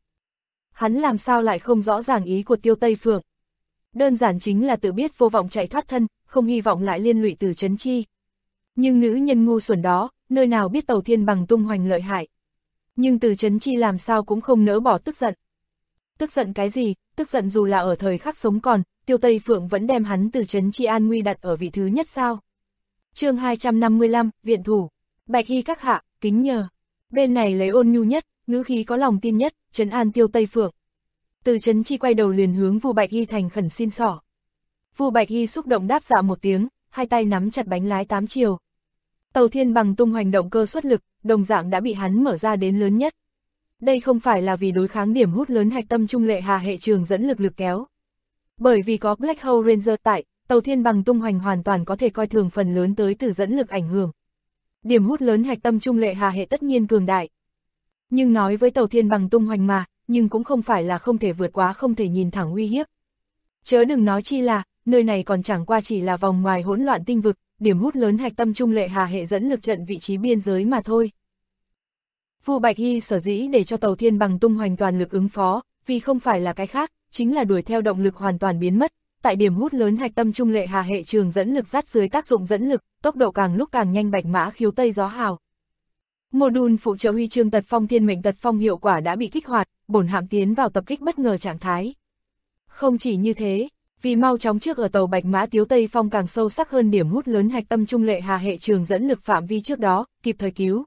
Hắn làm sao lại không rõ ràng ý của Tiêu Tây Phượng. Đơn giản chính là tự biết vô vọng chạy thoát thân, không hy vọng lại liên lụy Từ Trấn Chi. Nhưng nữ nhân ngu xuẩn đó, nơi nào biết tàu thiên bằng tung hoành lợi hại. Nhưng Từ Trấn Chi làm sao cũng không nỡ bỏ tức giận. Tức giận cái gì, tức giận dù là ở thời khắc sống còn, Tiêu Tây Phượng vẫn đem hắn Từ Trấn Chi an nguy đặt ở vị thứ nhất sao. Chương 255, viện thủ. Bạch y các hạ, kính nhờ. Bên này lấy ôn nhu nhất, ngữ khí có lòng tin nhất, trấn an Tiêu Tây Phượng. Từ Trấn Chi quay đầu liền hướng Vu Bạch y thành khẩn xin xỏ. Vu Bạch y xúc động đáp dạ một tiếng, hai tay nắm chặt bánh lái 8 chiều. Tàu thiên bằng tung hoành động cơ xuất lực, đồng dạng đã bị hắn mở ra đến lớn nhất. Đây không phải là vì đối kháng điểm hút lớn hạch tâm trung lệ hà hệ trường dẫn lực kéo. Bởi vì có Black Hole Ranger tại, tàu thiên bằng tung hoành hoàn toàn có thể coi thường phần lớn tới từ dẫn lực ảnh hưởng. Điểm hút lớn hạch tâm trung lệ hà hệ tất nhiên cường đại. Nhưng nói với tàu thiên bằng tung hoành mà, nhưng cũng không phải là không thể vượt quá không thể nhìn thẳng uy hiếp. Chớ đừng nói chi là, nơi này còn chẳng qua chỉ là vòng ngoài hỗn loạn tinh vực, điểm hút lớn hạch tâm trung lệ hà hệ dẫn lực trận vị trí biên giới mà thôi. Vu Bạch Hy sở dĩ để cho tàu thiên bằng tung hoành toàn lực ứng phó, vì không phải là cái khác, chính là đuổi theo động lực hoàn toàn biến mất, tại điểm hút lớn hạch tâm trung lệ hà hệ trường dẫn lực dắt dưới tác dụng dẫn lực, tốc độ càng lúc càng nhanh bạch mã khiếu tây gió hào. Mô-đun phụ trợ huy chương tật phong thiên mệnh tật phong hiệu quả đã bị kích hoạt, bổn hạm tiến vào tập kích bất ngờ trạng thái. Không chỉ như thế, vì mau chóng trước ở tàu bạch mã tiếu tây phong càng sâu sắc hơn điểm hút lớn hạch tâm trung lệ hà hệ trường dẫn lực phạm vi trước đó, kịp thời cứu.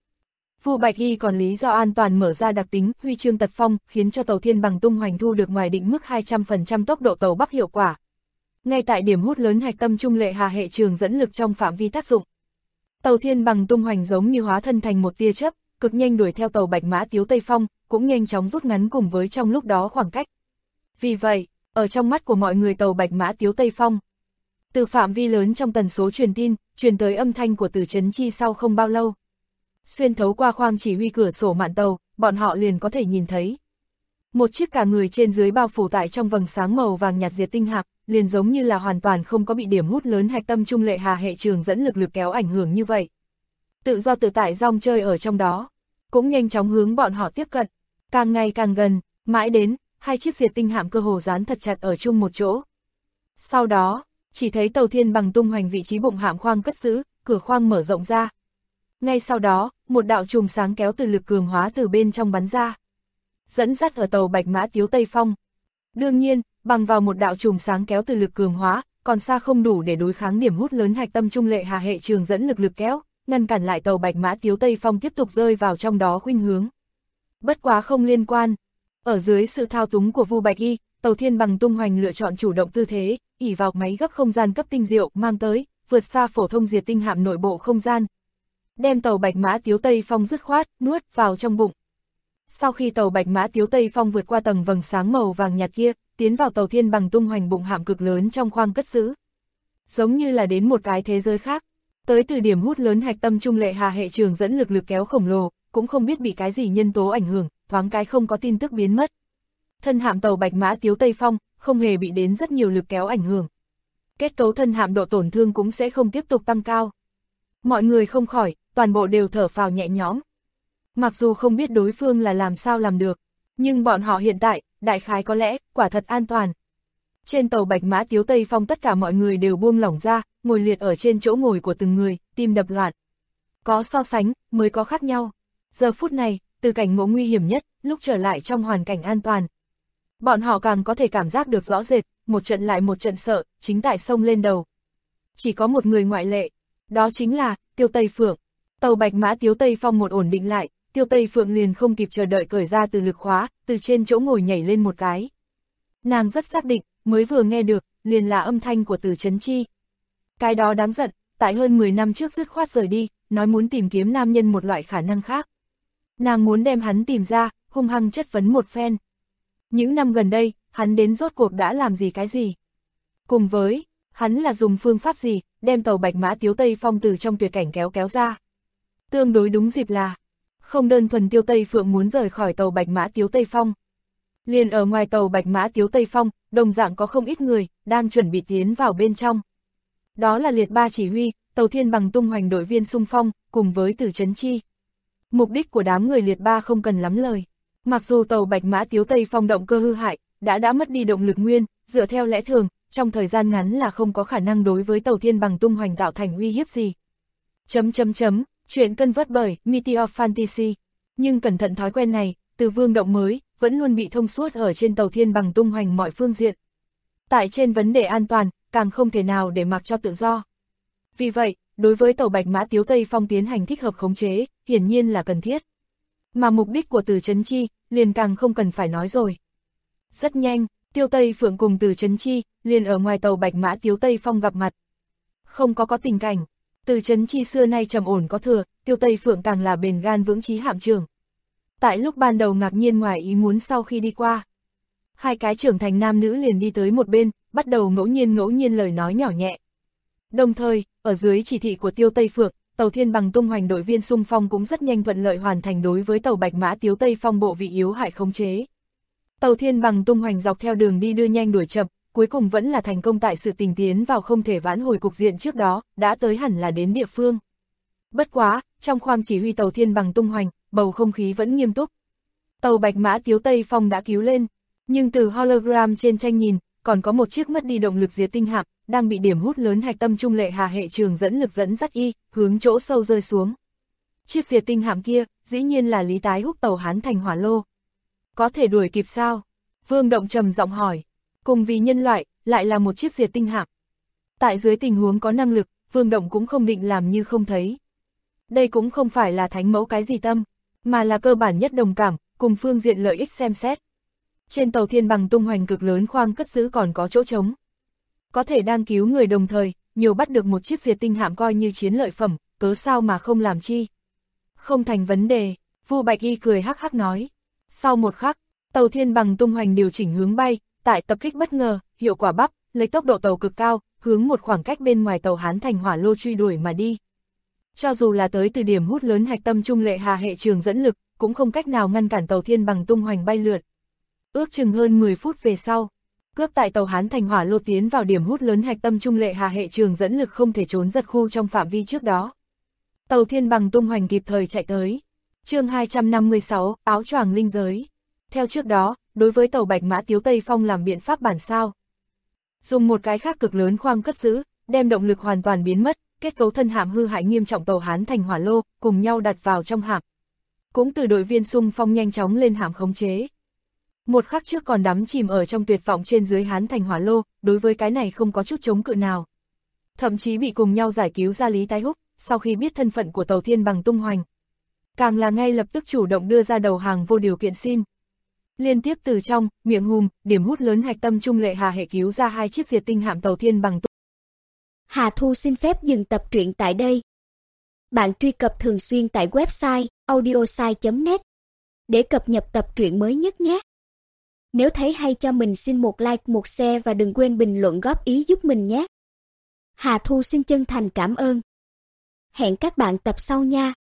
Vu Bạch Hy còn lý do an toàn mở ra đặc tính huy chương tật phong, khiến cho tàu thiên bằng tung hoành thu được ngoài định mức 200% tốc độ tàu bắc hiệu quả. Ngay tại điểm hút lớn hạch tâm trung lệ hà hệ trường dẫn lực trong phạm vi tác dụng, tàu thiên bằng tung hoành giống như hóa thân thành một tia chớp, cực nhanh đuổi theo tàu bạch mã tiếu tây phong, cũng nhanh chóng rút ngắn cùng với trong lúc đó khoảng cách. Vì vậy, ở trong mắt của mọi người tàu bạch mã tiếu tây phong, từ phạm vi lớn trong tần số truyền tin, truyền tới âm thanh của Từ Trấn Chi sau không bao lâu. Xuyên thấu qua khoang chỉ huy cửa sổ mạn tàu, bọn họ liền có thể nhìn thấy. Một chiếc cả người trên dưới bao phủ tại trong vầng sáng màu vàng nhạt diệt tinh hạm, liền giống như là hoàn toàn không có bị điểm hút lớn hạch tâm trung lệ hà hệ trường dẫn lực kéo ảnh hưởng như vậy. Tự do tự tại rong chơi ở trong đó, cũng nhanh chóng hướng bọn họ tiếp cận, càng ngày càng gần, mãi đến, hai chiếc diệt tinh hạm cơ hồ dán thật chặt ở chung một chỗ. Sau đó, chỉ thấy tàu thiên bằng tung hoành vị trí bụng hạm khoang cất giữ, cửa khoang mở rộng ra. Ngay sau đó, một đạo chùm sáng kéo từ lực cường hóa từ bên trong bắn ra, dẫn dắt ở tàu bạch mã tiếu tây phong. Đương nhiên, bằng vào một đạo chùm sáng kéo từ lực cường hóa, còn xa không đủ để đối kháng điểm hút lớn hạch tâm trung lệ hà hệ trường dẫn lực kéo, ngăn cản lại tàu bạch mã tiếu tây phong tiếp tục rơi vào trong đó khuynh hướng. Bất quá không liên quan. Ở dưới sự thao túng của Vu Bạch Y, tàu thiên bằng tung hoành lựa chọn chủ động tư thế, ỷ vào máy gấp không gian cấp tinh diệu mang tới, vượt xa phổ thông diệt tinh hạm nội bộ không gian. Đem tàu bạch mã tiếu tây phong dứt khoát, nuốt vào trong bụng. Sau khi tàu bạch mã tiếu tây phong vượt qua tầng vầng sáng màu vàng nhạt kia, tiến vào tàu thiên bằng tung hoành bụng hạm cực lớn trong khoang cất giữ. Giống như là đến một cái thế giới khác, tới từ điểm hút lớn hạch tâm trung lệ hà hệ trường dẫn lực kéo khổng lồ, cũng không biết bị cái gì nhân tố ảnh hưởng, thoáng cái không có tin tức biến mất. Thân hạm tàu bạch mã tiếu tây phong, không hề bị đến rất nhiều lực kéo ảnh hưởng. kết cấu thân hạm độ tổn thương cũng sẽ không tiếp tục tăng cao. Mọi người không khỏi, toàn bộ đều thở phào nhẹ nhõm. Mặc dù không biết đối phương là làm sao làm được, nhưng bọn họ hiện tại, đại khái có lẽ, quả thật an toàn. Trên tàu Bạch Mã Tiếu Tây Phong tất cả mọi người đều buông lỏng ra, ngồi liệt ở trên chỗ ngồi của từng người, tim đập loạn. Có so sánh, mới có khác nhau. Giờ phút này, từ cảnh ngộ nguy hiểm nhất, lúc trở lại trong hoàn cảnh an toàn. Bọn họ càng có thể cảm giác được rõ rệt, một trận lại một trận sợ, chính tại sông lên đầu. Chỉ có một người ngoại lệ, đó chính là Tiêu Tây Phượng. Tàu Bạch Mã Tiếu Tây Phong một ổn định lại, Tiêu Tây Phượng liền không kịp chờ đợi cởi ra từ lực khóa, từ trên chỗ ngồi nhảy lên một cái. Nàng rất xác định, mới vừa nghe được, liền là âm thanh của Từ Chấn Chi. Cái đó đáng giận, tại hơn 10 năm trước dứt khoát rời đi, nói muốn tìm kiếm nam nhân một loại khả năng khác. Nàng muốn đem hắn tìm ra, hung hăng chất vấn một phen. Những năm gần đây, hắn đến rốt cuộc đã làm gì cái gì? Cùng với, hắn là dùng phương pháp gì, đem tàu Bạch Mã Tiếu Tây Phong từ trong tuyệt cảnh kéo ra. Tương đối đúng dịp là, không đơn thuần Tiêu Tây Phượng muốn rời khỏi tàu Bạch Mã Tiếu Tây Phong. Liền ở ngoài tàu Bạch Mã Tiếu Tây Phong, đồng dạng có không ít người, đang chuẩn bị tiến vào bên trong. Đó là liệt ba chỉ huy, tàu Thiên Bằng tung hoành đội viên xung phong, cùng với Từ Chấn Chi. Mục đích của đám người liệt ba không cần lắm lời. Mặc dù tàu Bạch Mã Tiếu Tây Phong động cơ hư hại, đã mất đi động lực nguyên, dựa theo lẽ thường, trong thời gian ngắn là không có khả năng đối với tàu Thiên Bằng tung hoành tạo thành uy hiếp gì. Chuyện cân vớt bởi Meteor Fantasy. Nhưng cẩn thận thói quen này, từ Vương động mới, vẫn luôn bị thông suốt ở trên tàu Thiên Bằng tung hoành mọi phương diện. Tại trên vấn đề an toàn, càng không thể nào để mặc cho tự do. Vì vậy, đối với tàu Bạch Mã Tiếu Tây Phong tiến hành thích hợp khống chế, hiển nhiên là cần thiết. Mà mục đích của Từ Chấn Chi, liền càng không cần phải nói rồi. Rất nhanh, Tiêu Tây Phượng cùng Từ Chấn Chi, liền ở ngoài tàu Bạch Mã Tiếu Tây Phong gặp mặt. Không có tình cảnh, Từ Chấn Chi xưa nay trầm ổn có thừa, Tiêu Tây Phượng càng là bền gan vững chí hạm trưởng. Tại lúc ban đầu ngạc nhiên ngoài ý muốn sau khi đi qua, hai cái trưởng thành nam nữ liền đi tới một bên, bắt đầu ngẫu nhiên lời nói nhỏ nhẹ. Đồng thời, ở dưới chỉ thị của Tiêu Tây Phượng, tàu Thiên Bằng tung hoành đội viên xung phong cũng rất nhanh thuận lợi hoàn thành đối với tàu Bạch Mã Tiếu Tây Phong bộ vị yếu hại khống chế. Tàu Thiên Bằng tung hoành dọc theo đường đi đưa nhanh đuổi chậm, cuối cùng vẫn là thành công tại sự tình tiến vào không thể vãn hồi cục diện trước đó, đã tới hẳn là đến địa phương. Bất quá, trong khoang chỉ huy tàu Thiên Bằng tung hoành, bầu không khí vẫn nghiêm túc. Tàu Bạch Mã Tiếu Tây Phong đã cứu lên, nhưng từ hologram trên tranh nhìn, còn có một chiếc mất đi động lực diệt tinh hạm, đang bị điểm hút lớn hạch tâm trung lệ Hà hệ trường dẫn lực dẫn dắt hướng chỗ sâu rơi xuống. Chiếc diệt tinh hạm kia, dĩ nhiên là Lý Tái Húc tàu Hán Thành Hỏa Lô. Có thể đuổi kịp sao? Vương Động trầm giọng hỏi. Cùng vì nhân loại, lại là một chiếc diệt tinh hạm. Tại dưới tình huống có năng lực, Vương Động cũng không định làm như không thấy. Đây cũng không phải là thánh mẫu cái gì tâm, mà là cơ bản nhất đồng cảm, cùng phương diện lợi ích xem xét. Trên tàu Thiên Bằng tung hoành cực lớn khoang cất giữ còn có chỗ trống. Có thể đang cứu người đồng thời, nhiều bắt được một chiếc diệt tinh hạm coi như chiến lợi phẩm, cớ sao mà không làm chi. Không thành vấn đề, Vu Bạch Y cười hắc hắc nói. Sau một khắc, tàu Thiên Bằng tung hoành điều chỉnh hướng bay, tại tập kích bất ngờ, hiệu quả bắp, lấy tốc độ tàu cực cao, hướng một khoảng cách bên ngoài tàu Hán Thành Hỏa Lô truy đuổi mà đi. Cho dù là tới từ điểm hút lớn hạch tâm trung lệ Hà hệ trường dẫn lực, cũng không cách nào ngăn cản tàu Thiên Bằng tung hoành bay lượn. Ước chừng hơn 10 phút về sau, cướp tại tàu Hán Thành Hỏa Lô tiến vào điểm hút lớn hạch tâm trung lệ Hà hệ trường dẫn lực không thể trốn giật khu trong phạm vi trước đó. Tàu Thiên Bằng tung hoành kịp thời chạy tới. Chương 256, áo choàng linh giới. Theo trước đó, đối với tàu Bạch Mã Tiếu Tây Phong làm biện pháp bản sao. Dùng một cái khác cực lớn khoang cất giữ, đem động lực hoàn toàn biến mất, kết cấu thân hạm hư hại nghiêm trọng tàu Hán Thành Hỏa Lô, cùng nhau đặt vào trong hạm. Cũng từ đội viên xung phong nhanh chóng lên hạm khống chế. Một khắc trước còn đắm chìm ở trong tuyệt vọng trên dưới Hán Thành Hỏa Lô, đối với cái này không có chút chống cự nào. Thậm chí bị cùng nhau giải cứu ra Lý Tái Húc, sau khi biết thân phận của tàu Thiên Bằng tung hoành. Càng là ngay lập tức chủ động đưa ra đầu hàng vô điều kiện xin. Liên tiếp từ trong, miệng hùm, điểm hút lớn hạch tâm trung lệ Hà hệ cứu ra 2 chiếc diệt tinh hạm tàu Thiên Bằng tung.
Hà Thu xin phép dừng tập truyện tại đây. Bạn truy cập thường xuyên tại website audiosai.net để cập nhật tập truyện mới nhất nhé. Nếu thấy hay cho mình xin một like, một share và đừng quên bình luận góp ý giúp mình nhé. Hà Thu xin chân thành cảm ơn. Hẹn các bạn tập sau nha.